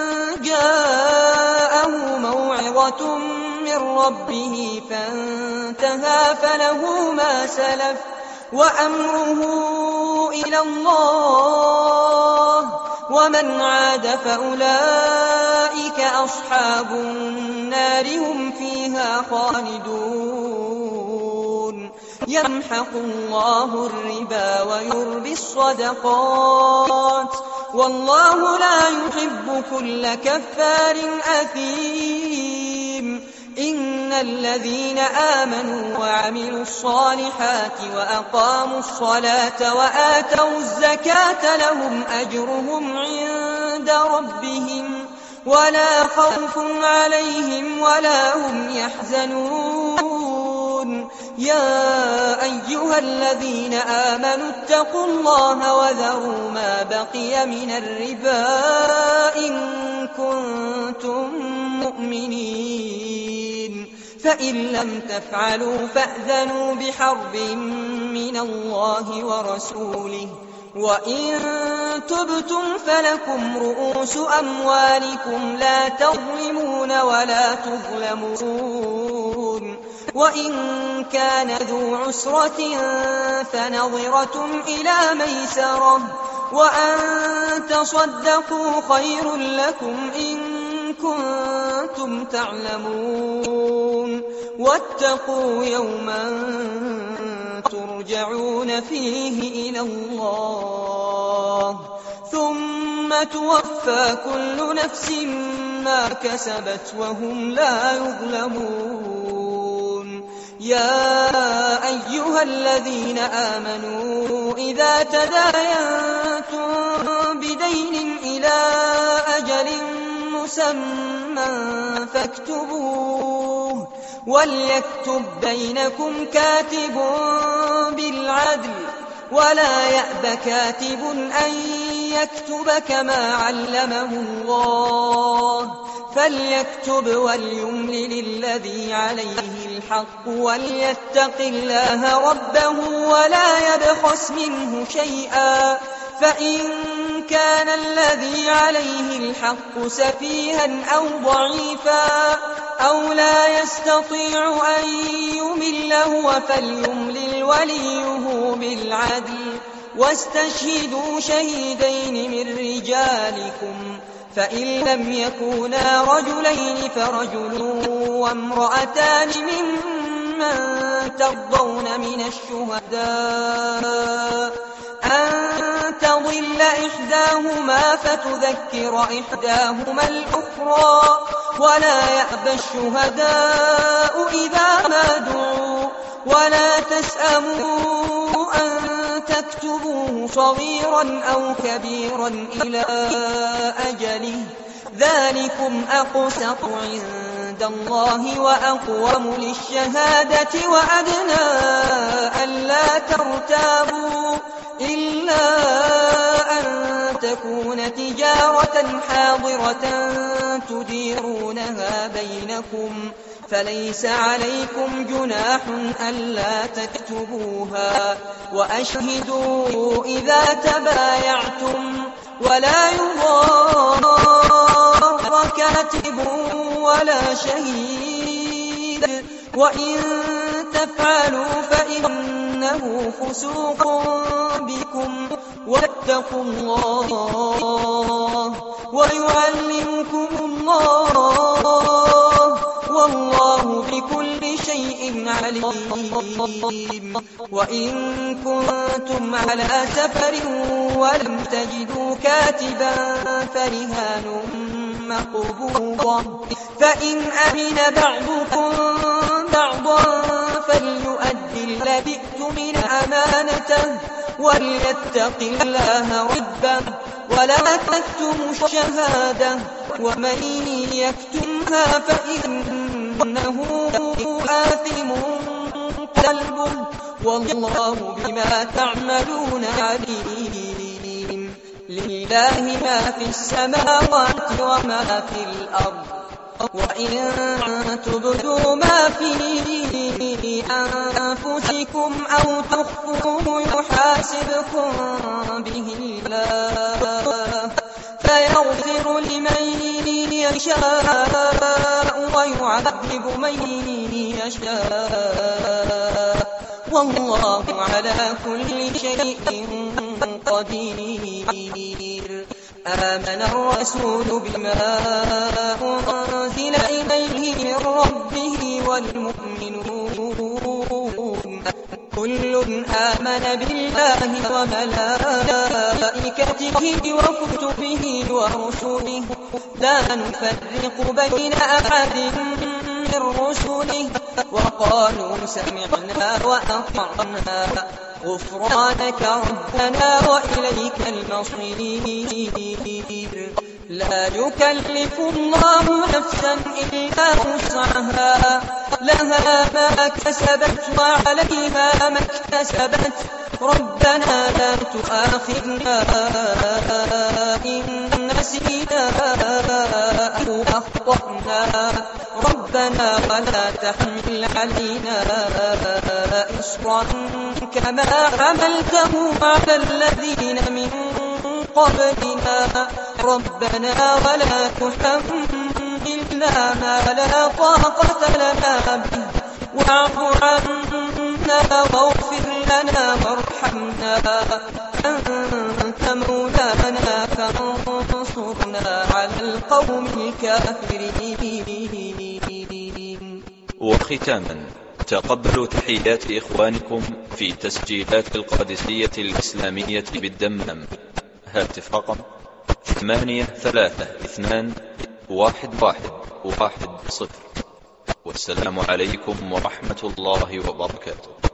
جاءه موعظة من ربه فانتهى فله ما سلف وأمره إلى الله ومن عاد فأولئك أصحاب النار هم فيها خالدون يمحق الله الربا ويربي الصدقات والله لا يحب كل كفار أثيم إن الذين آمنوا وعملوا الصالحات وأقاموا الصلاة وآتوا الزكاة لهم أجرهم عند ربهم ولا خوف عليهم ولا هم يحزنون يا أيها الذين آمنوا اتقوا الله وذروا ما بقي من الربا إن كنتم مؤمنين فإن لم تفعلوا فأذنوا بحرب من الله ورسوله وإن تبتم فلكم رؤوس أموالكم لا تظلمون ولا تظلمون وإن كان ذو عسرة فنظرة إلى ميسرة وأن تصدقوا خير لكم إن كنتم تعلمون واتقوا يوما ترجعون فيه إلى الله ثم توفى كل نفس ما كسبت وهم لا يظلمون يا أيها الذين آمنوا إذا تداينتم بدين إلى أجل مسمى فاكتبوه وليكتب بينكم كاتب بالعدل ولا يأب كاتب أن يكتب كما علمه الله فليكتب وليملل الذي عليه الحق وليتق الله ربه ولا يبخس منه شيئا فإن كان الذي عليه الحق سفيها أو ضعيفا أو لا يستطيع أن يمل هو فليملل وليه بالعدل واستشهدوا شهيدين من رجالكم فإن لم يكونا رجلين فرجل وامرأتان ممن ترضون من الشهداء أن تضل إحداهما فتذكر إحداهما الأخرى ولا يأبى الشهداء إذا ما دعوا ولا تسأموا أن تكتبوه صغيرا أو كبيرا إلى أجله ذلكم أقسط عند الله وأقوم للشهادة وأدنى ألا ترتابوا إلا أن تكون تجارة حاضرة تديرونها بينكم فليس عليكم جناح ألا تكتبوها وأشهدوا إذا تبايعتم ولا يضار كاتب ولا شهيد وإن تفعلوا فإنه فسوق بكم واتقوا الله ويعلمكم الله والله بكل شيء عليم وإن كنتم على سفر ولم تجدوا كاتبا فرهان مقبوضة فإن أمن بعضكم بعضا فليؤدي الذي اؤتمن أمانته وليتق الله ربه ولا تكتموا الشهادة ومن يكتمها فإنه آثم قلبه والله بما تعملون عليم لله ما في السماوات وما في الأرض وإن تبدوا ما في أنفسكم أو تخفوه يحاسبكم به الله فيغفر لمن يشاء ويعذب من يشاء والله على كل شيء قدير آمن الرسول بما أنزل إليه من ربه والمؤمنون كل آمن بالله وملائكته وكتبه ورسله لا نفرق بين أحد من رسله وقالوا سمعنا وأطعنا غفرانك ربنا وإليك المصير لا يكلف الله نفسا إلا وسعها لها ما كسبت وعليها ما اكتسبت ربنا لا تؤاخذنا إن نسينا أو أخطأنا ربنا ولا تحمل علينا إصرا كما حملته على الذين من قبلنا ربنا ولا تحملنا ما لا طاقة لنا به واعف عنا واغفر لنا وارحمنا أنت مولانا فانصرنا على القوم الكافرين. وختاما تقبلوا تحيات إخوانكم في تسجيلات القادسية الإسلامية بالدمام. هاتف رقم ثمانية ثلاثة اثنان واحد واحد واحد صفر. والسلام عليكم ورحمة الله وبركاته.